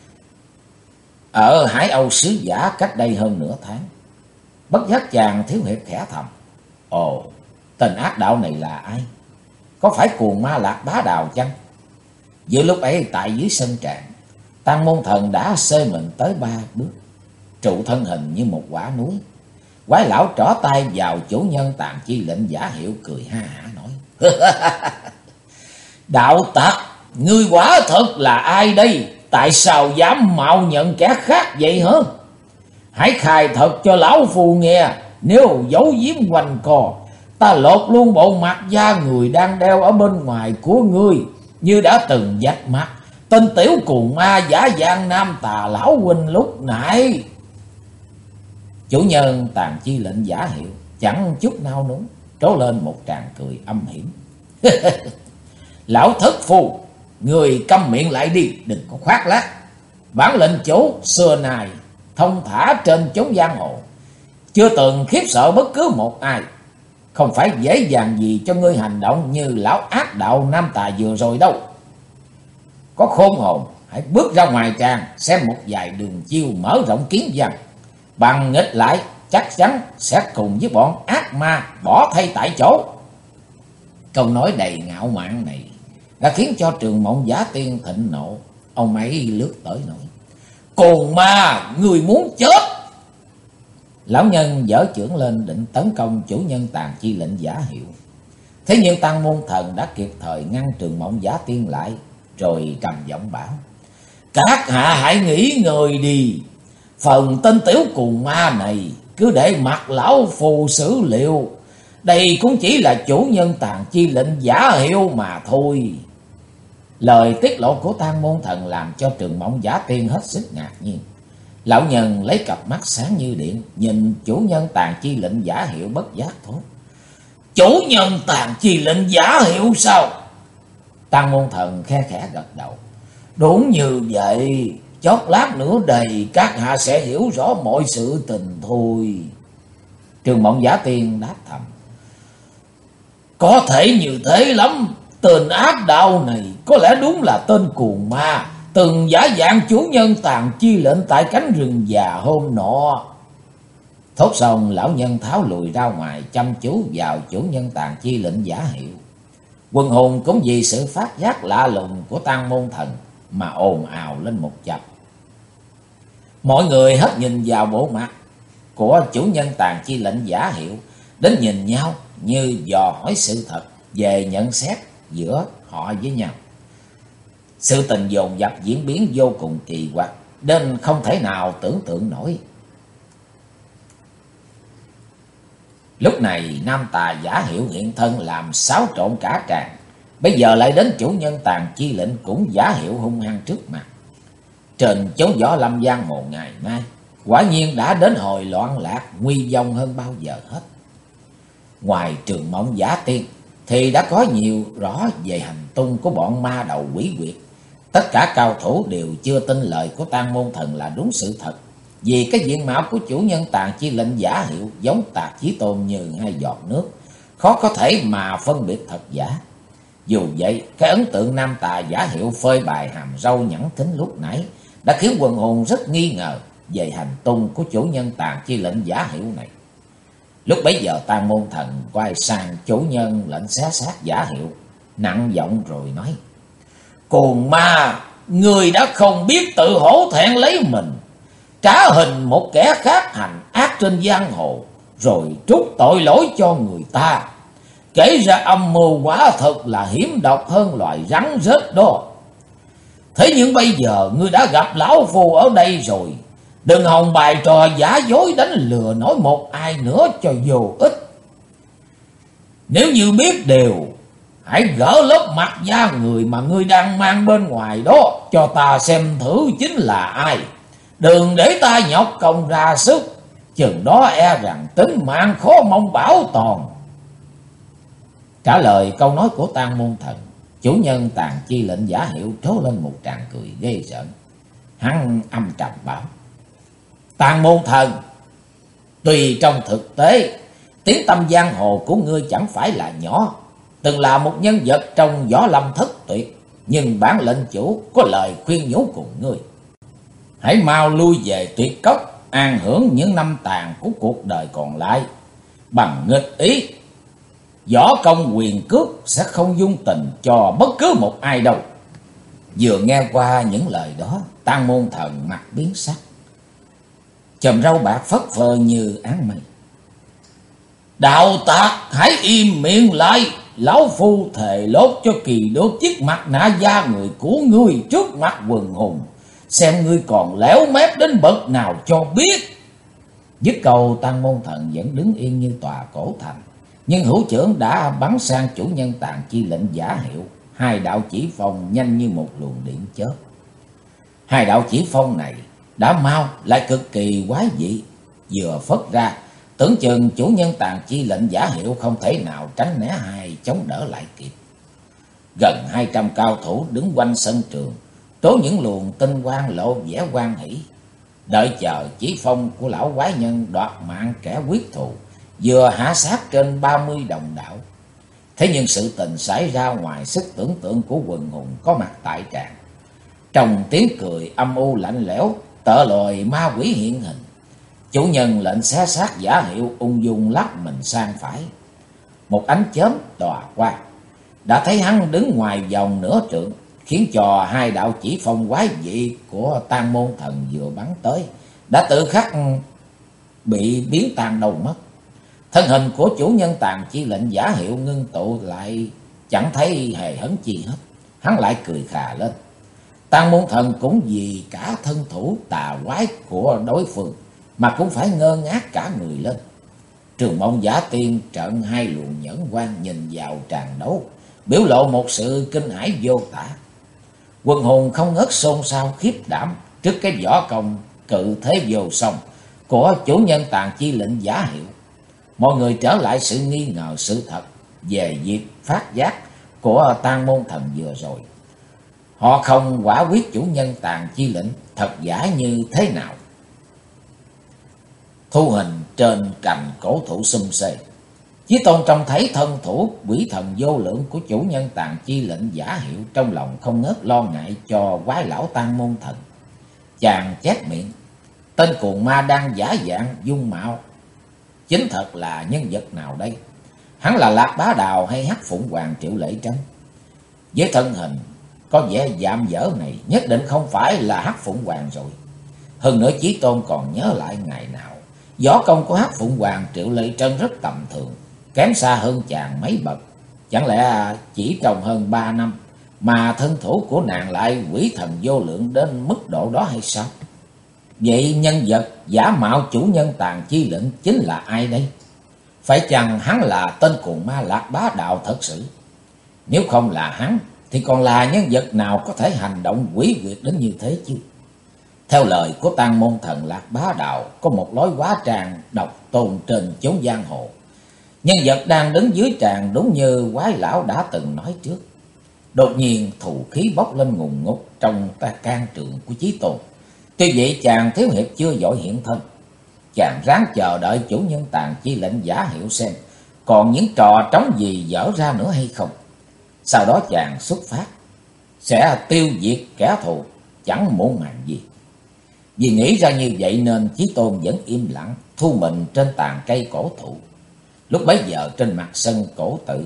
ở Hải Âu Sứ Giả cách đây hơn nửa tháng. Bất giác chàng thiếu hiệp khẽ thầm: "Ồ, tên ác đạo này là ai? Có phải cuồng ma Lạc Bá Đào chăng?" Giữa lúc ấy tại dưới sân tràng, Tang Môn Thần đã xê mình tới 3 bước, trụ thân hình như một quả núi. Quái lão trỏ tay vào chủ nhân Tàn Chi lệnh giả hiệu, cười ha hả nói: "Đạo tặc, ngươi quả thật là ai đây? Tại sao dám mạo nhận kẻ khác vậy hả? Hãy khai thật cho lão phù nghe, nếu giấu giếm quanh co, ta lột luôn bộ mặt da người đang đeo ở bên ngoài của ngươi, như đã từng vạch mặt tên tiểu cuồng ma giả dạng nam tà lão huynh lúc nãy." Chủ nhân Tàn Chi lệnh giả hiệu chẳng chút nao núng, trố lên một tràng cười âm hiểm: "Lão thất phu, người câm miệng lại đi, đừng có khoác lác. Bản lệnh chủ xưa nay thông thả trên chốn giang hồ, chưa từng khiếp sợ bất cứ một ai. Không phải dễ dàng gì cho ngươi hành động như lão ác đạo nam tà vừa rồi đâu. Có khôn hồn, hãy bước ra ngoài tràng xem một vài đường chiêu mở rộng kiến văn. Bằng nghịch lại chắc chắn sẽ cùng với bọn ác ma bỏ thay tại chỗ." Câu nói đầy ngạo mạn này đã khiến cho Trường Mộng Giả Tiên thịnh nộ. Ông ấy lướt tới nói: "Cuồng ma, người muốn chết!" Lão nhân giở chưởng lên định tấn công chủ nhân Tàn Chi lệnh giả hiệu. Thế nhưng Tang Môn Thần đã kịp thời ngăn Trường Mộng Giả Tiên lại, rồi trầm giọng bảo: "Các hạ hãy nghỉ ngơi đi. Phần tên tiểu cuồng ma này cứ để mặc lão phù xử liệu. Đây cũng chỉ là chủ nhân Tàn Chi lệnh giả hiệu mà thôi." Lời tiết lộ của Tang Môn Thần làm cho Trường Mộng Giả Tiên hết sức ngạc nhiên. Lão nhân lấy cặp mắt sáng như điện nhìn chủ nhân Tàn Chi lệnh giả hiệu, bất giác thốt: "Chủ nhân Tàn Chi lệnh giả hiệu sao?" Tang Môn Thần khe khẽ gật đầu: "Đúng như vậy, chốc lát nữa đây các hạ sẽ hiểu rõ mọi sự tình thôi." Trường Mộng Giả Tiên đáp thầm: "Có thể như thế lắm. Tên ác đạo này có lẽ đúng là tên cuồng ma từng giả dạng chủ nhân Tàn Chi lệnh tại cánh rừng già hôm nọ." Thốt xong, lão nhân tháo lùi ra ngoài, chăm chú vào chủ nhân Tàn Chi lệnh giả hiệu. Quần hùng cũng vì sự phát giác lạ lùng của Tang Môn Thần mà ồn ào lên một chập. Mọi người hết nhìn vào bộ mặt của chủ nhân Tàn Chi lệnh giả hiệu, đến nhìn nhau như dò hỏi sự thật về nhận xét giữa họ với nhau. Sự tình dồn dập diễn biến vô cùng kỳ quặc, nên không thể nào tưởng tượng nổi. Lúc này nam tà giả hiệu hiện thân làm xáo trộn cả tràng. Bây giờ lại đến chủ nhân Tàn Chi lệnh cũng giả hiệu hung hăng trước mặt. Trên chốn võ lâm giang hồ ngày nay, quả nhiên đã đến hồi loạn lạc nguy vong hơn bao giờ hết. Ngoài Trường Mộng Giả Tiên thì đã có nhiều rõ về hành tung của bọn ma đầu quỷ quyệt. Tất cả cao thủ đều chưa tin lời của Tang Môn Thần là đúng sự thật, vì cái diện mạo của chủ nhân Tàn Chi Lệnh giả hiệu giống Tạc Chí Tôn như hai giọt nước, khó có thể mà phân biệt thật giả. Dù vậy, cái ấn tượng nam tà giả hiệu phơi bày hàm râu nhẵn thính lúc nãy đã khiến quần hùng rất nghi ngờ về hành tung của chủ nhân Tàn Chi Lệnh giả hiệu này. Lúc bấy giờ Tang Môn Thần quay sang chủ nhân lệnh xé xác giả hiệu, nặng giọng rồi nói: Cuồng ma, người đã không biết tự hổ thẹn lấy mình, trả hình một kẻ khác hành ác trên giang hồ, rồi trút tội lỗi cho người ta. Kể ra âm mưu quả thật là hiểm độc hơn loài rắn rết đó. Thế nhưng bây giờ ngươi đã gặp lão phu ở đây rồi, đừng hòng bài trò giả dối đánh lừa nổi một ai nữa cho vô ích. Nếu như biết điều, hãy gỡ lớp mặt da người mà ngươi đang mang bên ngoài đó cho ta xem thử chính là ai. Đừng để ta nhọc công ra sức, chừng đó e rằng tính mạng khó mong bảo toàn. Trả lời câu nói của Tang Môn Thần, chủ nhân Tàn Chi Lệnh giả hiệu trố lên một tràng cười ghê rợn. Hắn âm trầm bảo: Tang Môn Thần, tuy trong thực tế tiếng tăm giang hồ của ngươi chẳng phải là nhỏ, từng là một nhân vật trong võ lâm thất tuyệt, nhưng bản lệnh chủ có lời khuyên nhủ cùng ngươi: hãy mau lui về Tuyệt Cốc, an hưởng những năm tàn của cuộc đời còn lại. Bằng nghịch ý, võ công quyền cước sẽ không dung tình cho bất cứ một ai đâu. Vừa nghe qua những lời đó, Tang Môn Thần mặt biến sắc, chòm râu bạc phất phơ như áng mây. Đạo tặc, hãy im miệng lại. Lão phu thề lốt cho kỳ được chiếc mặt nạ da người của ngươi trước mặt quần hùng, xem ngươi còn léo mép đến bậc nào cho biết. Dứt câu, Tang Môn Thần vẫn đứng yên như tòa cổ thành, nhưng hữu trưởng đã bắn sang chủ nhân Tàn Chi Lệnh giả hiệu. Hai đạo chỉ phong nhanh như một luồng điện chớp. Hai đạo chỉ phong này đã mau lại cực kỳ quái dị, vừa phất ra tưởng chừng chủ nhân Tàn Chi Lệnh giả hiệu không thể nào tránh né hay chống đỡ lại kịp. Gần 200 cao thủ đứng quanh sân trường, trố những luồng tinh quang lộ vẻ hoan hỷ, đợi chờ chỉ phong của lão quái nhân đoạt mạng kẻ quyết thù vừa hạ sát trên 30 đồng đạo. Thế nhưng sự tình xảy ra ngoài sức tưởng tượng của quần hùng có mặt tại tràng. Trong tiếng cười âm u lạnh lẽo, tợ lòi ma quỷ hiện hình, chủ nhân lệnh xé xác giả hiệu ung dung lắc mình sang phải. Một ánh chớp tỏa qua, đã thấy hắn đứng ngoài vòng nửa trượng, khiến cho hai đạo chỉ phong quái dị của Tang Môn Thần vừa bắn tới đã tự khắc bị biến tan đâu mất. Thân hình của chủ nhân Tàn Chi Lệnh giả hiệu ngưng tụ lại, chẳng thấy hề hấn chi hết. Hắn lại cười khà lên. Tang Môn Thần cũng vì cả thân thủ tà quái của đối phương mà cũng phải ngơ ngác cả người lên. Trường Mộng Giả Tiên trợn hai luồng nhẫn quan nhìn vào tràng đấu, biểu lộ một sự kinh hãi vô tả. Quần hùng không ngớt xôn xao khiếp đảm trước cái võ công cự thế vô song của chủ nhân Tàn Chi Lệnh giả hiệu. Mọi người trở lại sự nghi ngờ sự thật về việc phát giác của Tang Môn Thần vừa rồi. Họ không quả quyết chủ nhân Tàn Chi Lệnh thật giả như thế nào. Thu hình trên cành cổ thụ sum xê, Chí Tôn trông thấy thân thủ quỷ thần vô lượng của chủ nhân Tàn Chi Lệnh giả hiệu, trong lòng không ngớt lo ngại cho quái lão Tang Môn Thần. Chàng chép miệng: tên cuồng ma đang giả dạng dung mạo chính thật là nhân vật nào đây? Hắn là Lạc Bá Đào hay Hắc Phụng Hoàng Triệu Lệ Trân? Với thân hình có vẻ dạm dở này, nhất định không phải là Hắc Phụng Hoàng rồi. Hơn nữa Chí Tôn còn nhớ lại ngày nào võ công của Hắc Phụng Hoàng Triệu Lệ Trân rất tầm thường, kém xa hơn chàng mấy bậc. Chẳng lẽ chỉ trong hơn 3 năm mà thân thủ của nàng lại quỷ thần vô lượng đến mức độ đó hay sao? Vậy nhân vật giả mạo chủ nhân Tàn Chi Lệnh chính là ai đây? Phải chăng hắn là tên cuồng ma Lạc Bá Đạo thật sự? Nếu không là hắn thì còn là nhân vật nào có thể hành động quỷ quyệt đến như thế chứ? Theo lời của Tang Môn Thần, Lạc Bá Đạo có một lối hóa trang độc tôn trên chốn giang hồ. Nhân vật đang đứng dưới tràng đúng như quái lão đã từng nói trước. Đột nhiên thù khí bốc lên ngùn ngụt trong can trường của Chí Tôn. Tuy vậy chàng thiếu hiệp chưa vội hiện thân. Chàng ráng chờ đợi chủ nhân Tàn Chi lệnh giả hiệu xem còn những trò trống gì dở ra nữa hay không. Sau đó chàng xuất phát, sẽ tiêu diệt kẻ thù chẳng muộn màng gì. Vì nghĩ ra như vậy nên Chí Tôn vẫn im lặng thu mình trên tàn cây cổ thụ. Lúc bấy giờ trên mặt sân cổ tự,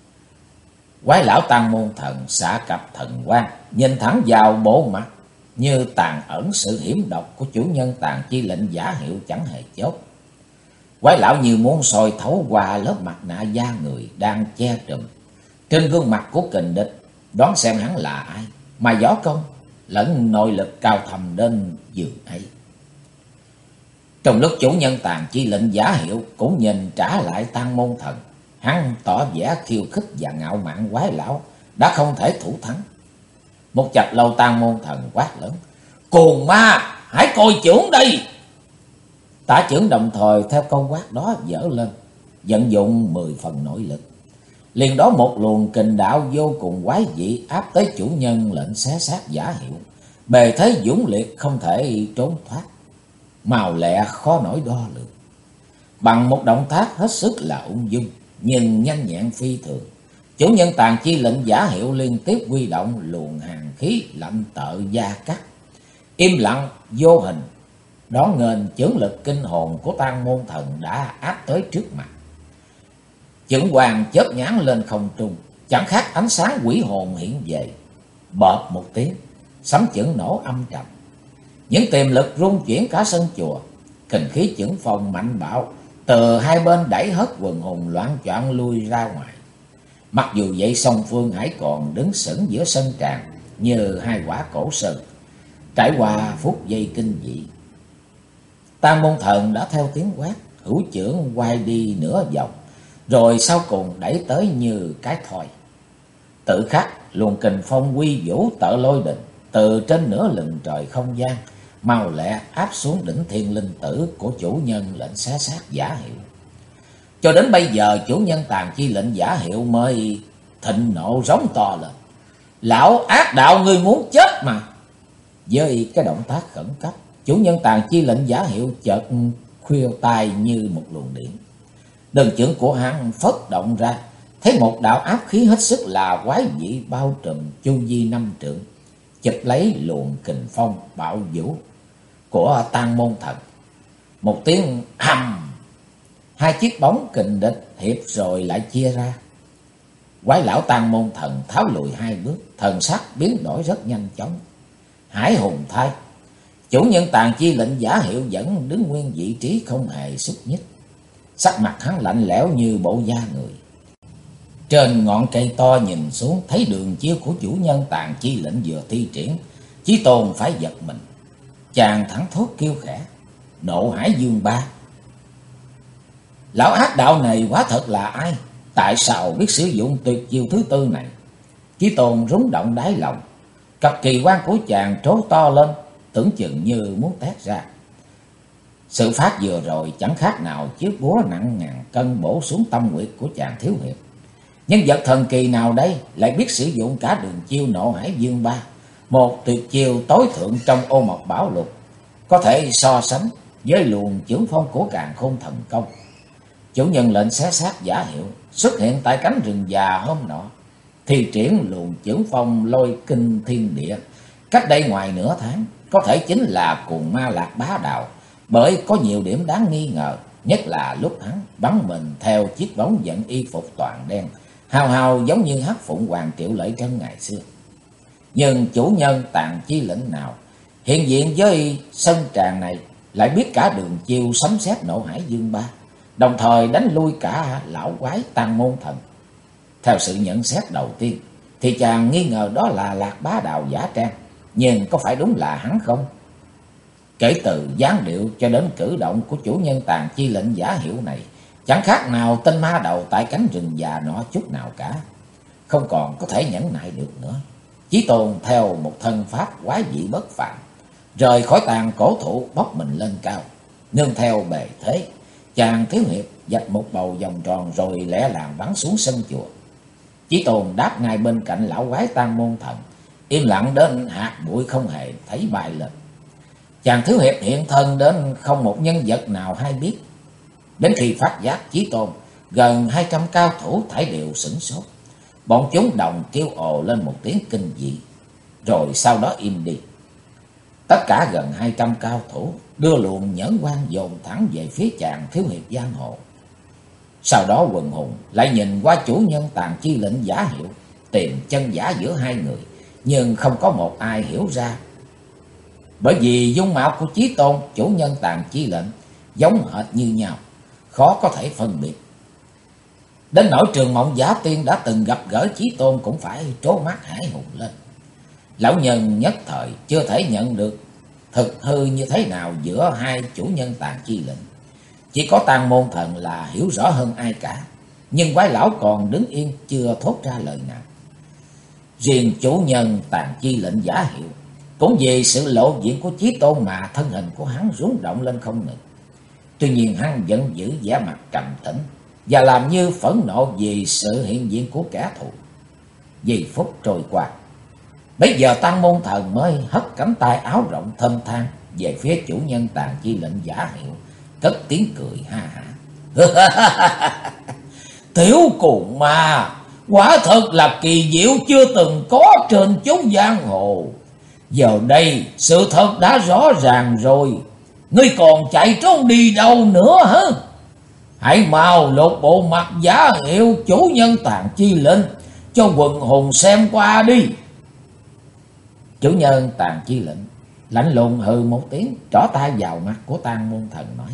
quái lão Tăng Môn Thần xạ cặp thần quang, nhìn thẳng vào bộ mặt như tàn ẩn sự hiểm độc của chủ nhân Tàn Chi lệnh giả hiệu chẳng hề chốt. Quái lão như muốn soi thấu qua lớp mặt nạ da người đang che trùm trên gương mặt của kình địch, đoán xem hắn là ai mà võ công lẫn nội lực cao thầm đến giường ấy. Trong lúc chủ nhân Tàn Chi lệnh giả hiệu cũng nhìn trả lại Tăng Môn Thần, hắn tỏ vẻ khiêu khích và ngạo mạn quái lão đã không thể thủ thắng. Một chập lâu Tăng Môn Thần quát lớn: "Cuồng ma, hãy coi chưởng đây!" Tả chưởng đồng thời theo câu quát đó dở lên, vận dụng 10 phần nội lực. Liền đó một luồng kình đạo vô cùng quái dị áp tới chủ nhân lệnh xé xác giả hiệu, bề thế dũng liệt không thể trốn thoát, màu lẹ khó nổi đo lường. Bằng một động tác hết sức là ung dung nhưng nhanh nhẹn phi thường, chủ nhân Tàn Chi lệnh giả hiệu liên tiếp huy động luồng hàn khí lạnh tợ da cắt, im lặng vô hình đón nghênh chưởng lực kinh hồn của Tăng Môn Thần đã áp tới trước mặt. Chưởng hoàng chớp nhán lên không trung, chẳng khác ánh sáng quỷ hồn hiện về. Bợp một tiếng, sấm chưởng nổ âm trầm, những tiềm lực rung chuyển cả sân chùa. Kình khí chưởng phong mạnh bạo từ hai bên đẩy hất quần hùng loạn choạng lui ra ngoài. Mặc dù vậy song phương hãy còn đứng sững giữa sân tràng như hai quả cổ sơn, trải qua phút giây kinh dị. Tam Môn Thần đã theo tiếng quát, hữu chưởng quay đi nửa vòng, rồi sau cùng đẩy tới như cái thoi. Tự khắc luồng kình phong quy vũ tợ lôi đình từ trên nửa lừng trời không gian mau lẹ áp xuống đỉnh thiên linh tử của chủ nhân lệnh xé xác giả hiệu. Cho đến bây giờ chủ nhân Tàn Chi lệnh giả hiệu mới thịnh nộ rống to lên: "Lão ác đạo, ngươi muốn chết mà!" Với cái động tác khẩn cấp, chủ nhân Tàn Chi lệnh giả hiệu chợt khuỵu tay như một luồng điện. Đơn chưởng của hắn phất động ra, thấy một đạo áp khí hết sức là quái dị bao trùm chu vi 5 trượng, chụp lấy luồng kình phong bạo vũ của Tăng Môn Thần. Một tiếng hầm, hai chiếc bóng kình địch hiệp rồi lại chia ra. Quái lão Tăng Môn Thần tháo lùi 2 bước, thần sắc biến đổi rất nhanh chóng. Hải hùng thay, chủ nhân Tàn Chi lệnh giả hiệu vẫn đứng nguyên vị trí không hề xúc nhích, sắc mặt hắn lạnh lẽo như bộ da người. Trên ngọn cây to nhìn xuống thấy đường chiêu của chủ nhân Tàn Chi lệnh vừa thi triển, Chí Tôn phải giật mình. Chàng thẳng thốt kêu khẽ: "Nộ Hải Dương Ba! Lão ác đạo này quá thật là ai? Tại sao biết sử dụng tuyệt chiêu thứ tư này?" Chí Tôn rúng động đáy lòng, cặp kỳ quan của chàng trố to lên, tưởng chừng như muốn tét ra. Sự phát vừa rồi chẳng khác nào chiếc búa nặng ngàn cân bổ xuống tâm huyệt của chàng thiếu hiệp. Nhân vật thần kỳ nào đây lại biết sử dụng cả đường chiêu Nộ Hải Dương Ba, một tuyệt chiêu tối thượng trong Ô Mộc Bảo Lục, có thể so sánh với luồng chưởng phong của Càn Khôn Thần Công. Chủ nhân lệnh xé xác giả hiệu xuất hiện tại cánh rừng già hôm nọ, thi triển luồng chưởng phong lôi kinh thiên địa cách đây ngoài nửa tháng, có thể chính là Cuồng Ma Lạc Bá Đạo. Bởi có nhiều điểm đáng nghi ngờ, nhất là lúc hắn bắn mình theo chiếc bóng vận y phục toàn đen, hào hào giống như Hắc Phụng Hoàng Triệu Lợi Trân ngày xưa. Nhưng chủ nhân Tàn Chi lệnh nào hiện diện với sân tràng này lại biết cả đường chiêu sấm sét Nộ Hải Dương Ba, đồng thời đánh lui cả lão quái Tăng Môn Thần. Theo sự nhận xét đầu tiên thì chàng nghi ngờ đó là Lạc Bá Đạo giả trang, nhưng có phải đúng là hắn không? Kể từ dáng điệu cho đến cử động của chủ nhân Tàn Chi lệnh giả hiệu này, chẳng khác nào tên ma đầu tại cánh rừng già nọ chút nào cả. Không còn có thể nhẫn nại được nữa, Chí Tôn theo một thân pháp quái dị bất phàm, rời khỏi tàn cổ thụ bốc mình lên cao, nương theo bề thế, Chàng thiếu hiệp vạch một bầu vòng tròn rồi lẻ làng bắn xuống sân chùa. Chí Tôn đáp ngay bên cạnh lão quái Tam Môn Thần, im lặng đến hạt bụi không hề thấy bay lên. Chàng thiếu hiệp hiện thân đến không một nhân vật nào hay biết. Đến khi phát giác Chí Tôn, gần 200 cao thủ thảy đều sửng sốt. Bọn chúng đồng kêu ồ lên một tiếng kinh dị, rồi sau đó im đi. Tất cả gần 200 cao thủ đưa luồng nhẫn quan dồn thẳng về phía chàng thiếu hiệp giang hồ. Sau đó quần hùng lại nhìn qua chủ nhân Tàn Chi Lệnh giả hiệu, tìm chân giả giữa hai người, nhưng không có một ai hiểu ra. Bởi vì dung mạo của Chí Tôn, chủ nhân Tàn Chi Lệnh giống hệt như nhau, khó có thể phân biệt. Đến nỗi Trường Mộng Giả Tiên đã từng gặp gỡ Chí Tôn cũng phải trố mắt hãi hùng lên. Lão nhân nhất thời chưa thể nhận được thực hư như thế nào giữa hai chủ nhân Tàn Chi Lệnh. Chỉ có Tam Môn Thần là hiểu rõ hơn ai cả, nhưng quái lão còn đứng yên chưa thốt ra lời nào. Riêng chủ nhân Tàn Chi Lệnh giả hiệu, cũng vì sự lộ diện của Chí Tôn mà thân hình của hắn rung động lên không ngừng. Tuy nhiên hắn vẫn giữ vẻ mặt trầm tĩnh và làm như phẫn nộ vì sự hiện diện của kẻ thù. Giây phút trôi qua, bây giờ Tam Môn Thần mới hất cánh tay áo rộng thênh thang về phía chủ nhân Tàn Chi Lệnh giả hiệu, cất tiếng cười ha hả. Tiểu cùng ma, quả thật là kỳ diệu chưa từng có trên chốn giang hồ. Giờ đây sự thật đã rõ ràng rồi, ngươi còn chạy trốn đi đâu nữa hả? Hãy mau lột bộ mặt giả hiệu chủ nhân Tàn Chi Lệnh cho quần hùng xem qua đi. Chủ nhân Tàn Chi Lệnh lạnh lùng hừ một tiếng, trỏ tay vào mặt của Tam Môn Thần nói: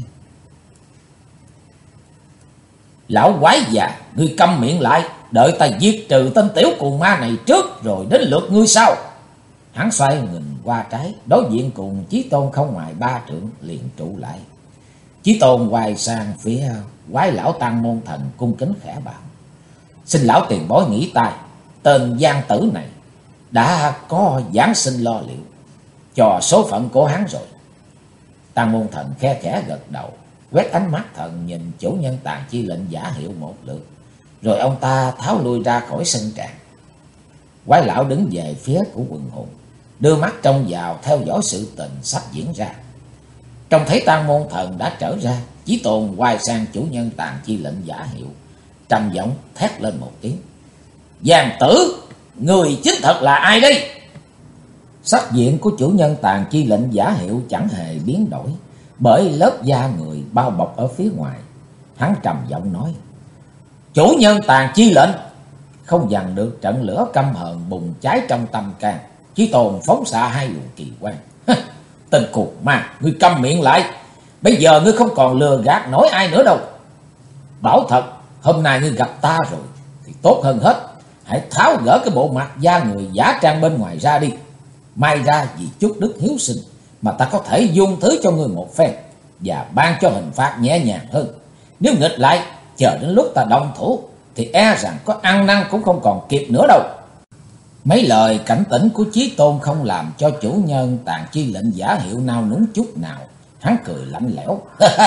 Lão quái già, ngươi câm miệng lại, đợi ta giết trừ tên tiểu cuồng ma này trước rồi đến lượt ngươi sau. Hắn xoay nhìn qua trái, đối diện cùng Chí Tôn không ngoài 3 trượng, liền trụ lại. Chí Tôn quay sang phía quái lão Tam Môn Thần cung kính khẽ bảo: Xin lão tiền bối nghĩ tài, tên gian tử này đã có giáng sinh lo liệu cho số phận của hắn rồi. Tam Môn Thần khe khẽ gật đầu, quét ánh mắt thần nhìn chủ nhân Tàn Chi Lệnh giả hiệu một lượt, rồi ông ta tháo lui ra khỏi sân tràng. Quái lão đứng về phía của quần hùng, đưa mắt trông vào theo dõi sự tình sắp diễn ra. Trông thấy Tam Môn Thần đã trở ra, Chí Tôn quay sang chủ nhân Tàn Chi Lệnh giả hiệu, trầm giọng thét lên một tiếng: Giang tử, người chính thật là ai đây? Sắc diện của chủ nhân Tàn Chi Lệnh giả hiệu chẳng hề biến đổi bởi lớp da người bao bọc ở phía ngoài. Hắn trầm giọng nói: Chủ nhân Tàn Chi Lệnh. Không dằn được trận lửa căm hờn bùng cháy trong tâm can, Chí Tôn phóng xạ hai luồng kỳ quang. Tên cuồng ma, ngươi câm miệng lại, bây giờ ngươi không còn lừa gạt nổi ai nữa đâu. Bảo thật, hôm nay ngươi gặp ta rồi thì tốt hơn hết, hãy tháo gỡ cái bộ mặt da người giả trang bên ngoài ra đi. May ra vì chút đức hiếu sinh mà ta có thể dung thứ cho ngươi một phen và ban cho hình phạt nhẹ nhàng hơn. Nếu nghịch lại, chờ đến lúc ta động thủ thì e rằng có ăn năn cũng không còn kịp nữa đâu. Mấy lời cảnh tỉnh của Chí Tôn không làm cho chủ nhân Tàn Chi Lệnh giả hiệu nao núng chút nào. Hắn cười lạnh lẽo: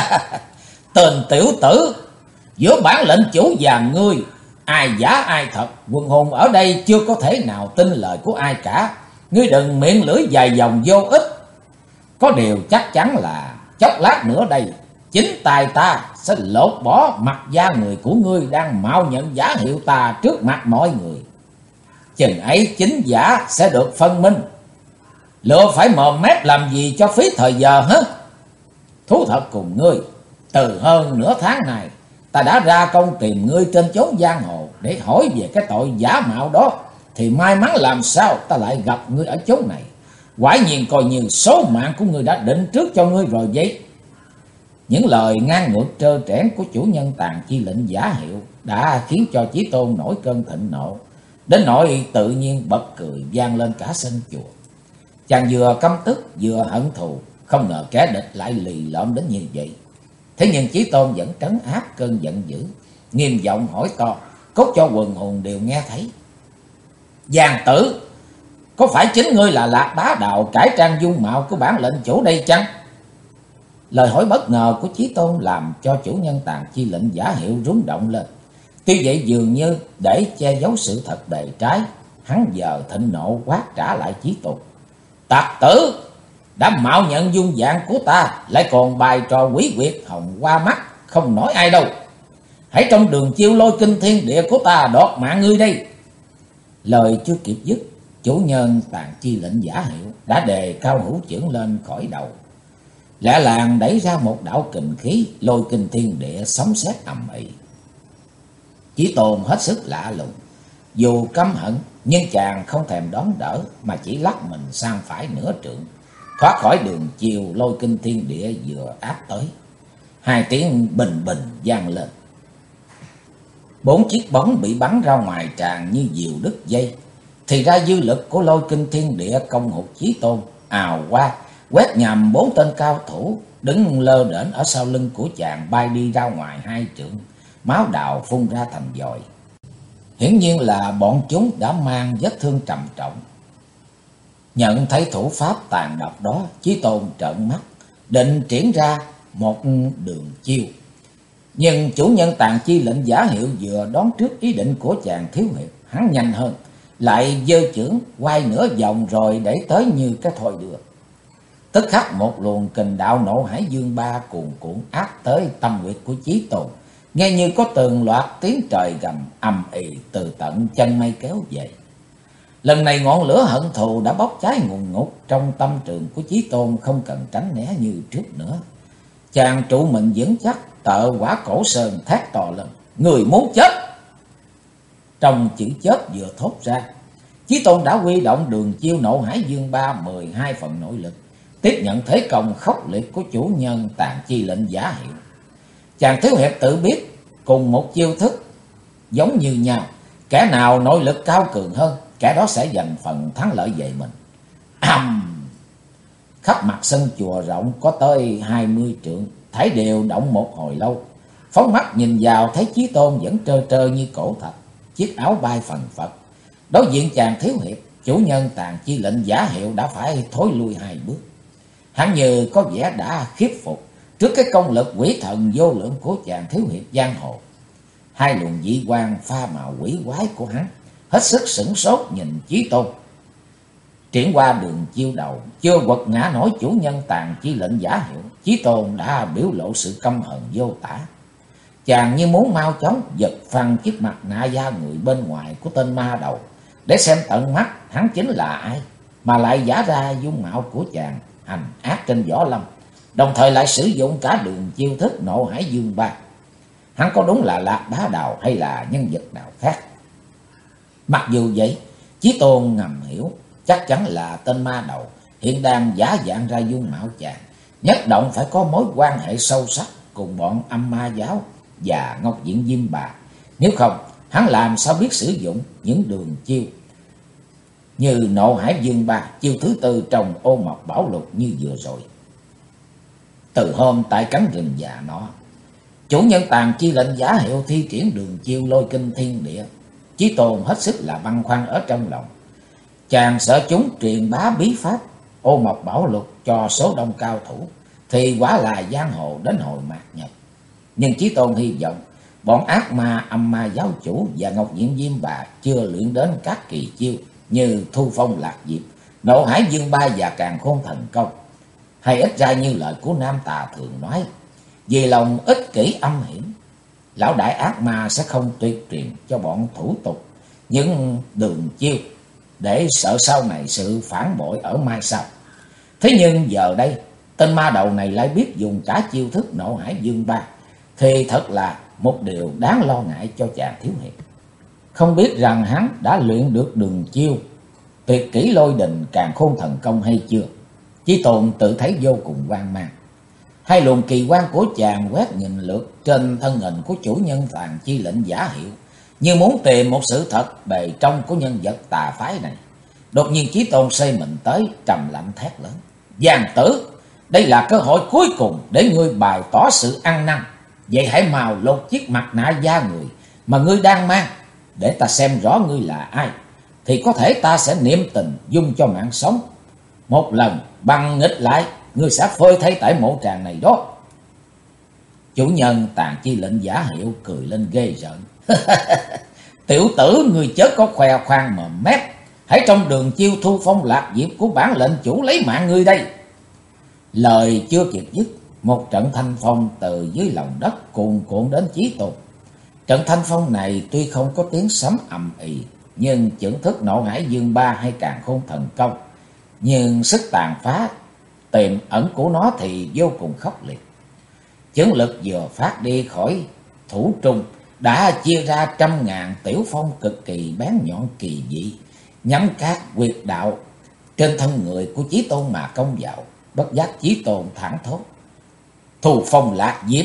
Tên tiểu tử, giữa bản lệnh chủ và ngươi, ai giả ai thật, quần hùng ở đây chưa có thể nào tin lời của ai cả. Ngươi đừng miệng lưỡi dài dòng vô ích. Có điều chắc chắn là chốc lát nữa đây, chính tài ta sẽ lột bỏ mặt da người của ngươi đang mạo nhận giả hiệu ta trước mặt mọi người. Chừng ấy chính giả sẽ được phân minh. Lựa phải mồm mép làm gì cho phí thời giờ hết. Thú thật cùng ngươi, từ hơn nửa tháng này ta đã ra công tìm ngươi trên chốn giang hồ để hỏi về cái tội giả mạo đó, thì may mắn làm sao ta lại gặp ngươi ở chốn này. Quả nhiên coi như số mạng của ngươi đã định trước cho ngươi rồi vậy. Những lời ngang ngược trơ trẽn của chủ nhân Tàn Chi Lệnh giả hiệu đã khiến cho Chí Tôn nổi cơn thịnh nộ, đến nỗi tự nhiên bật cười vang lên cả sân chùa. Chàng vừa căm tức vừa hận thù, không ngờ kẻ địch lại lì lợm đến như vậy. Thế nhưng Chí Tôn vẫn trấn áp cơn giận dữ, nghiêm giọng hỏi to, cốt cho quần hùng đều nghe thấy: Giang tử, có phải chính ngươi là Lạc Bá Đạo cải trang dung mạo của bản lệnh chủ đây chăng? Lời hỏi bất ngờ của Chí Tôn làm cho chủ nhân Tàn Chi lệnh giả hiệu rúng động lên. Tuy vậy dường như để che giấu sự thật bề trái, hắn giờ thịnh nộ quát trả lại Chí Tôn. Tặc tử, đã mạo nhận dung dạng của ta, lại còn bài trò quỷ quyệt hồng qua mắt, không nói ai đâu. Hãy trong đường chiêu lôi kinh thiên địa của ta đoạt mạng ngươi đây. Lời chưa kịp dứt, chủ nhân Tàn Chi lệnh giả hiệu đã đề cao hữu chưởng lên khỏi đầu. Lẹ làng đẩy ra một đạo kình khí lôi kinh thiên địa sấm sét ầm ĩ. Chí Tôn hết sức lạ lùng, dù căm hận nhưng chàng không thèm đón đỡ mà chỉ lắc mình sang phải nửa trượng, thoát khỏi đường chiều lôi kinh thiên địa vừa áp tới. Hai tiếng bình bình vang lên. 4 chiếc bóng bị bắn ra ngoài tràn như diều đứt dây. Thì ra dư lực của lôi kinh thiên địa công hụt Chí Tôn ào qua, quét nhằm 4 tên cao thủ đứng lơ đễnh ở sau lưng của chàng bay đi ra ngoài 2 trượng, máu đào phun ra thành dòi. Hiển nhiên là bọn chúng đã mang vết thương trầm trọng. Nhận thấy thủ pháp tàn độc đó, Chí Tôn trợn mắt, định triển ra một đường chiêu. Nhưng chủ nhân Tàn Chi lệnh giả hiệu vừa đón trước ý định của chàng thiếu hiệp, hắn nhanh hơn, lại giơ chưởng quay nửa vòng rồi để tới như cái thoi đưa. Tức khắc một luồng kình đạo nộ hải dương ba cuồn cuộn áp tới tâm huyệt của Chí Tôn, nghe như có từng loạt tiếng trời gầm ầm ĩ từ tận chân mây kéo về. Lần này ngọn lửa hận thù đã bốc cháy ngùn ngụt trong tâm trường của Chí Tôn, không cần tránh né như trước nữa. Chàng trụ mình vững chắc, tợ Quả Cổ Sơn thét to lên: người muốn chết! Trong chữ chết vừa thốt ra, Chí Tôn đã huy động đường chiêu nộ hải dương ba 12 phần nội lực, tiếp nhận thế công khốc liệt của chủ nhân Tàn Chi lệnh giả hiệu. Chàng thiếu hiệp tự biết cùng một chiêu thức giống như nhau, kẻ nào nội lực cao cường hơn, kẻ đó sẽ giành phần thắng lợi về mình. Khắp mặt sân chùa rộng có tới 20 trượng, thảy đều động một hồi lâu. Phóng mắt nhìn vào thấy Chí Tôn vẫn trơ trơ như cổ thạch, chiếc áo bay phần phật. Đối diện chàng thiếu hiệp, chủ nhân Tàn Chi lệnh giả hiệu đã phải thối lui 2 bước. Hắn như có vẻ đã khiếp phục trước cái công lực quỷ thần vô lượng của chàng thiếu hiệp giang hồ. Hai luồng dị quang pha màu quỷ quái của hắn hết sức sửng sốt nhìn Chí Tôn. Triển qua đường chiêu đầu, chưa quật ngã nổi chủ nhân Tàn Chi lệnh giả hiệu, Chí Tôn đã biểu lộ sự căm hận vô tả. Chàng như muốn mau chóng giật phăng chiếc mặt nạ da người bên ngoài của tên ma đầu, để xem tận mắt hắn chính là ai, mà lại giả ra dung mạo của chàng hành ác trên võ lâm, đồng thời lại sử dụng cả đường chiêu thức nộ hải dương ba. Hắn có đúng là Lạc Bá Đào hay là nhân vật nào khác? Mặc dù vậy, Chí Tôn ngầm hiểu chắc chắn là tên ma đầu hiện đang giả dạng ra dung mạo chàng, nhất động phải có mối quan hệ sâu sắc cùng bọn Âm Ma Giáo và Ngọc Diện Diêm Bà. Nếu không, hắn làm sao biết sử dụng những đường chiêu như nộ hải dương ba, chiêu thứ 4 trong Ô Mộc Bảo Lục như vừa rồi. Từ hôm tại cánh rừng già nọ, chủ nhân Tàn Chi lệnh giả hiệu thi triển đường chiêu lôi kinh thiên địa, Chí Tôn hết sức là băn khoăn ở trong lòng. Chàng sợ chúng truyền bá bí pháp Ô Mộc Bảo Lục cho số đông cao thủ, thì quả là giang hồ đến hồi mạt nhập. Nhưng Chí Tôn hy vọng bọn ác ma Âm Ma Giáo chủ và Ngọc Diện Diêm Bà chưa luyện đến các kỳ chiêu như Thu Phong Lạc Diệp, nộ hải dương ba và Càn Khôn Thần Công. Hay ít ra như lời của Nam Tà thường nói, vì lòng ích kỷ âm hiểm, lão đại ác ma sẽ không tuyệt truyền cho bọn thủ tục những đường chiêu, để sợ sau này sự phản bội ở mai sau. Thế nhưng giờ đây, tên ma đầu này lại biết dùng cả chiêu thức nộ hải dương ba, thì thật là một điều đáng lo ngại cho chàng thiếu hiệp. Không biết rằng hắn đã luyện được đường chiêu tuyệt kỹ lôi đình Càn Khôn Thần Công hay chưa? Chí Tôn tự thấy vô cùng hoang mang. Hai luồng kỳ quan của chàng quét nhìn lượt trên thân hình của chủ nhân Tàn Chi lệnh giả hiệu, như muốn tìm một sự thật bề trong của nhân vật tà phái này. Đột nhiên Chí Tôn xây mình tới, trầm lạnh thét lớn: Giang tử, đây là cơ hội cuối cùng để ngươi bày tỏ sự ăn năn. Vậy hãy mau lột chiếc mặt nạ da người mà ngươi đang mang, để ta xem rõ ngươi là ai, thì có thể ta sẽ niệm tình dung cho mạng sống. Một lần bằng nghịch lại ngươi sẽ phơi thay tại mộ tràng này đó. Chủ nhân Tàn Chi lệnh Giả Hiệu cười lên ghê rợn. Tiểu tử, ngươi chớ có khoe khoang mà mép. Hãy trong đường chiêu thu phong lạc diệp của bản lệnh chủ lấy mạng ngươi đây. Lời chưa kịp dứt, một trận thanh phong từ dưới lòng đất cuồn cuộn đến Chí Tôn. Trận thanh phong này tuy không có tiếng sấm ầm ĩ, nhưng chưởng thức Nộ Hải Dương Ba hay Càn Khôn Thần Công, nhưng sức tàn phá tiềm ẩn của nó thì vô cùng khốc liệt. Chưởng lực vừa phát đi khỏi thủ trung đã chia ra trăm ngàn tiểu phong cực kỳ bén nhọn kỳ dị, nhắm các quyệt đạo trên thân người của Chí Tôn mà công vào. Bất giác Chí Tôn thẳng thốt: Thu phong lạc diệp.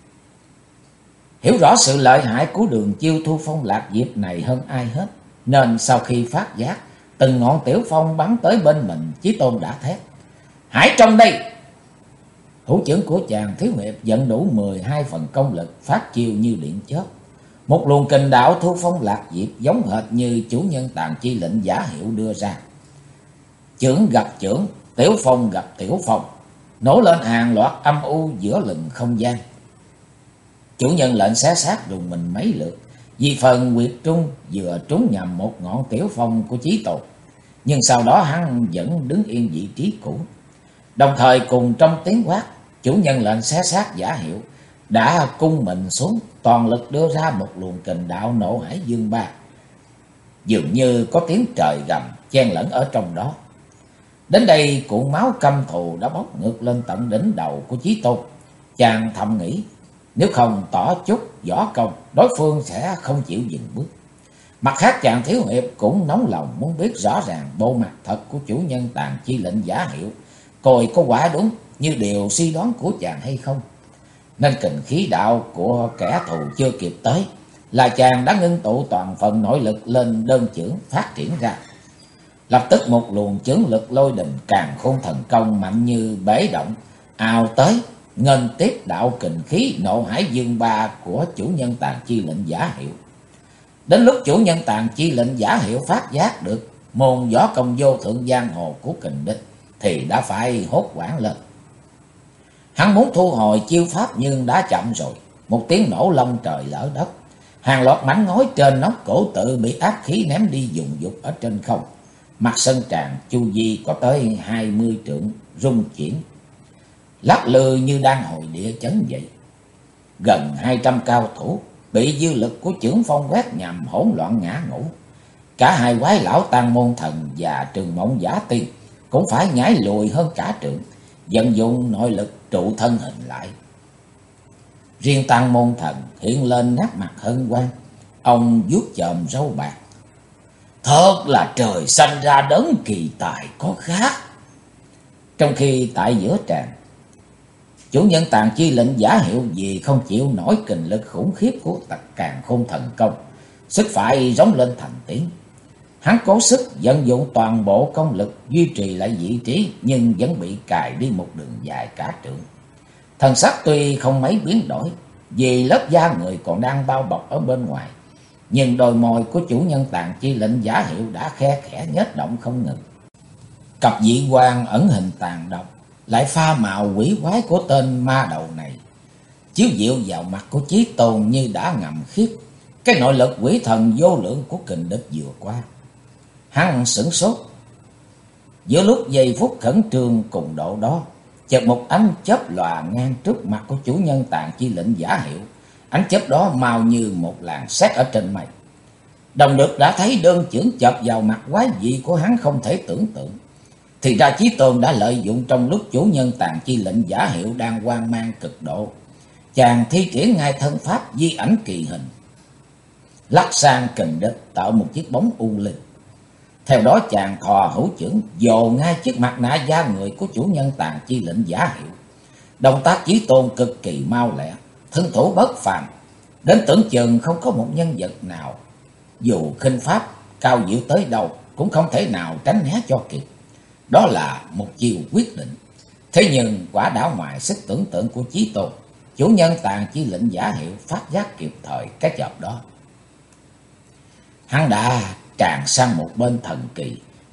Hiểu rõ sự lợi hại của đường chiêu thu phong lạc diệp này hơn ai hết, nên sau khi phát giác từng ngọn tiểu phong bắn tới bên mình, Chí Tôn đã thét: Hãy trong đây! Hữu chưởng của chàng thiếu hiệp dẫn đủ 12 phần công lực, phát chiêu như điện chớp. Một luồng kình đạo thu phong lạc diệp giống hệt như chủ nhân Tàn Chi lệnh Giả Hiệu đưa ra. Chưởng gặp chưởng, tiểu phong gặp tiểu phong, nổ lên hàng loạt âm u giữa lừng không gian. Chủ nhân lệnh xé xác đùng mình mấy lượt, vì phần quyệt trung vừa trúng nhầm một ngọn tiểu phong của Chí Tôn, nhưng sau đó hắn vẫn đứng yên vị trí cũ. Đồng thời cùng trong tiếng quát, chủ nhân lệnh xé xác Giả Hiệu đã cung mình xuống, toàn lực đưa ra một luồng kình đạo Nộ Hải Dương Ba, dường như có tiếng trời gầm chen lẫn ở trong đó. Đến đây cuộn máu căm thù đã bốc ngược lên tận đỉnh đầu của Chí Tôn. Chàng thầm nghĩ, nếu không tỏ chút võ công, đối phương sẽ không chịu dừng bước. Mặt khác chàng thiếu hiệp cũng nóng lòng muốn biết rõ ràng bộ mặt thật của chủ nhân Tàn Chi lệnh Giả Hiệu, coi có quả đúng như điều suy đoán của chàng hay không. Nên kình khí đạo của kẻ thù chưa kịp tới, là chàng đã ngưng tụ toàn phần nội lực lên đơn chưởng phát triển ra. Lập tức một luồng chưởng lực lôi đình Càn Khôn Thần Công mạnh như bể động ào tới, nghênh tiếp đạo kình khí Nộ Hải Dương Ba của chủ nhân Tàn Chi lệnh Giả Hiệu. Đến lúc chủ nhân Tàn Chi lệnh Giả Hiệu phát giác được môn võ công vô thượng giang hồ của kình địch thì đã phải hốt hoảng lên. Hắn muốn thu hồi chiêu pháp nhưng đã chậm rồi. Một tiếng nổ long trời lở đất, hàng loạt mảnh ngói trên nóc cổ tự bị áp khí ném đi dùng dục ở trên không. Mặt sân tràng chu vi có tới 20 trượng rung chuyển, lắc lư như đang hồi địa chấn vậy. Gần 200 cao thủ bị dư lực của chưởng phong quét nhằm hỗn loạn ngã ngũ. Cả hai quái lão Tang Môn Thần và Trường Mộng Giả Tiên cũng phải nhảy lùi hơn cả trượng, vận dụng nội lực trụ thân hình lại. Riêng Tang Môn Thần hiện lên nét mặt hân hoan, ông vuốt chòm râu bạc: Thật là trời sanh ra đấng kỳ tài có khác. Trong khi tại giữa tràng, chủ nhân Tàn Chi lệnh Giả Hiệu vì không chịu nổi kình lực khủng khiếp của Càn Khôn Thần Công, sức phải rống lên thành tiếng. Hắn cố sức vận dụng toàn bộ công lực duy trì lại vị trí, nhưng vẫn bị cài đi một đường dài cả trượng. Thần sắc tuy không mấy biến đổi, vì lớp da người còn đang bao bọc ở bên ngoài, nhưng đôi môi của chủ nhân Tàn Chi lệnh Giả Hiệu đã khe khẽ nhếch động không ngừng. Cặp dị quan ẩn hình tàn độc lại pha màu quỷ quái của tên ma đầu này chiếu diệu vào mặt của Chí Tôn như đã ngầm khiếp cái nội lực quỷ thần vô lượng của kình địch vừa qua. Hắn sửng sốt. Giữa lúc giây phút khẩn trương cùng độ đó, chợt một ánh chớp lòa ngang trước mặt của chủ nhân Tàn Chi lệnh Giả Hiệu. Ánh chớp đó mau như một làn sét ở trên mây. Đồng được đã thấy đơn chưởng chợp vào mặt quái dị của hắn không thể tưởng tượng. Thì ra Chí Tôn đã lợi dụng trong lúc chủ nhân Tàn Chi lệnh Giả Hiệu đang hoang mang cực độ, chàng thi triển ngay thân pháp di ảnh kỳ hình, lắc sang kình địch tạo một chiếc bóng u linh. Theo đó chàng thò hữu chưởng dồ ngay chiếc mặt nạ da người của chủ nhân Tàn Chi lệnh Giả Hiệu. Động tác Chí Tôn cực kỳ mau lẹ, thân thủ bất phàm, đến tưởng chừng không có một nhân vật nào dù khinh pháp cao diệu tới đâu cũng không thể nào tránh né cho kịp. Đó là một chiều quyết định. Thế nhưng quả đảo ngoài sức tưởng tượng của Chí Tôn, chủ nhân Tàn Chi lệnh Giả Hiệu phát giác kịp thời cái chợp đó. Hắn đã tràn sang một bên thần kỳ,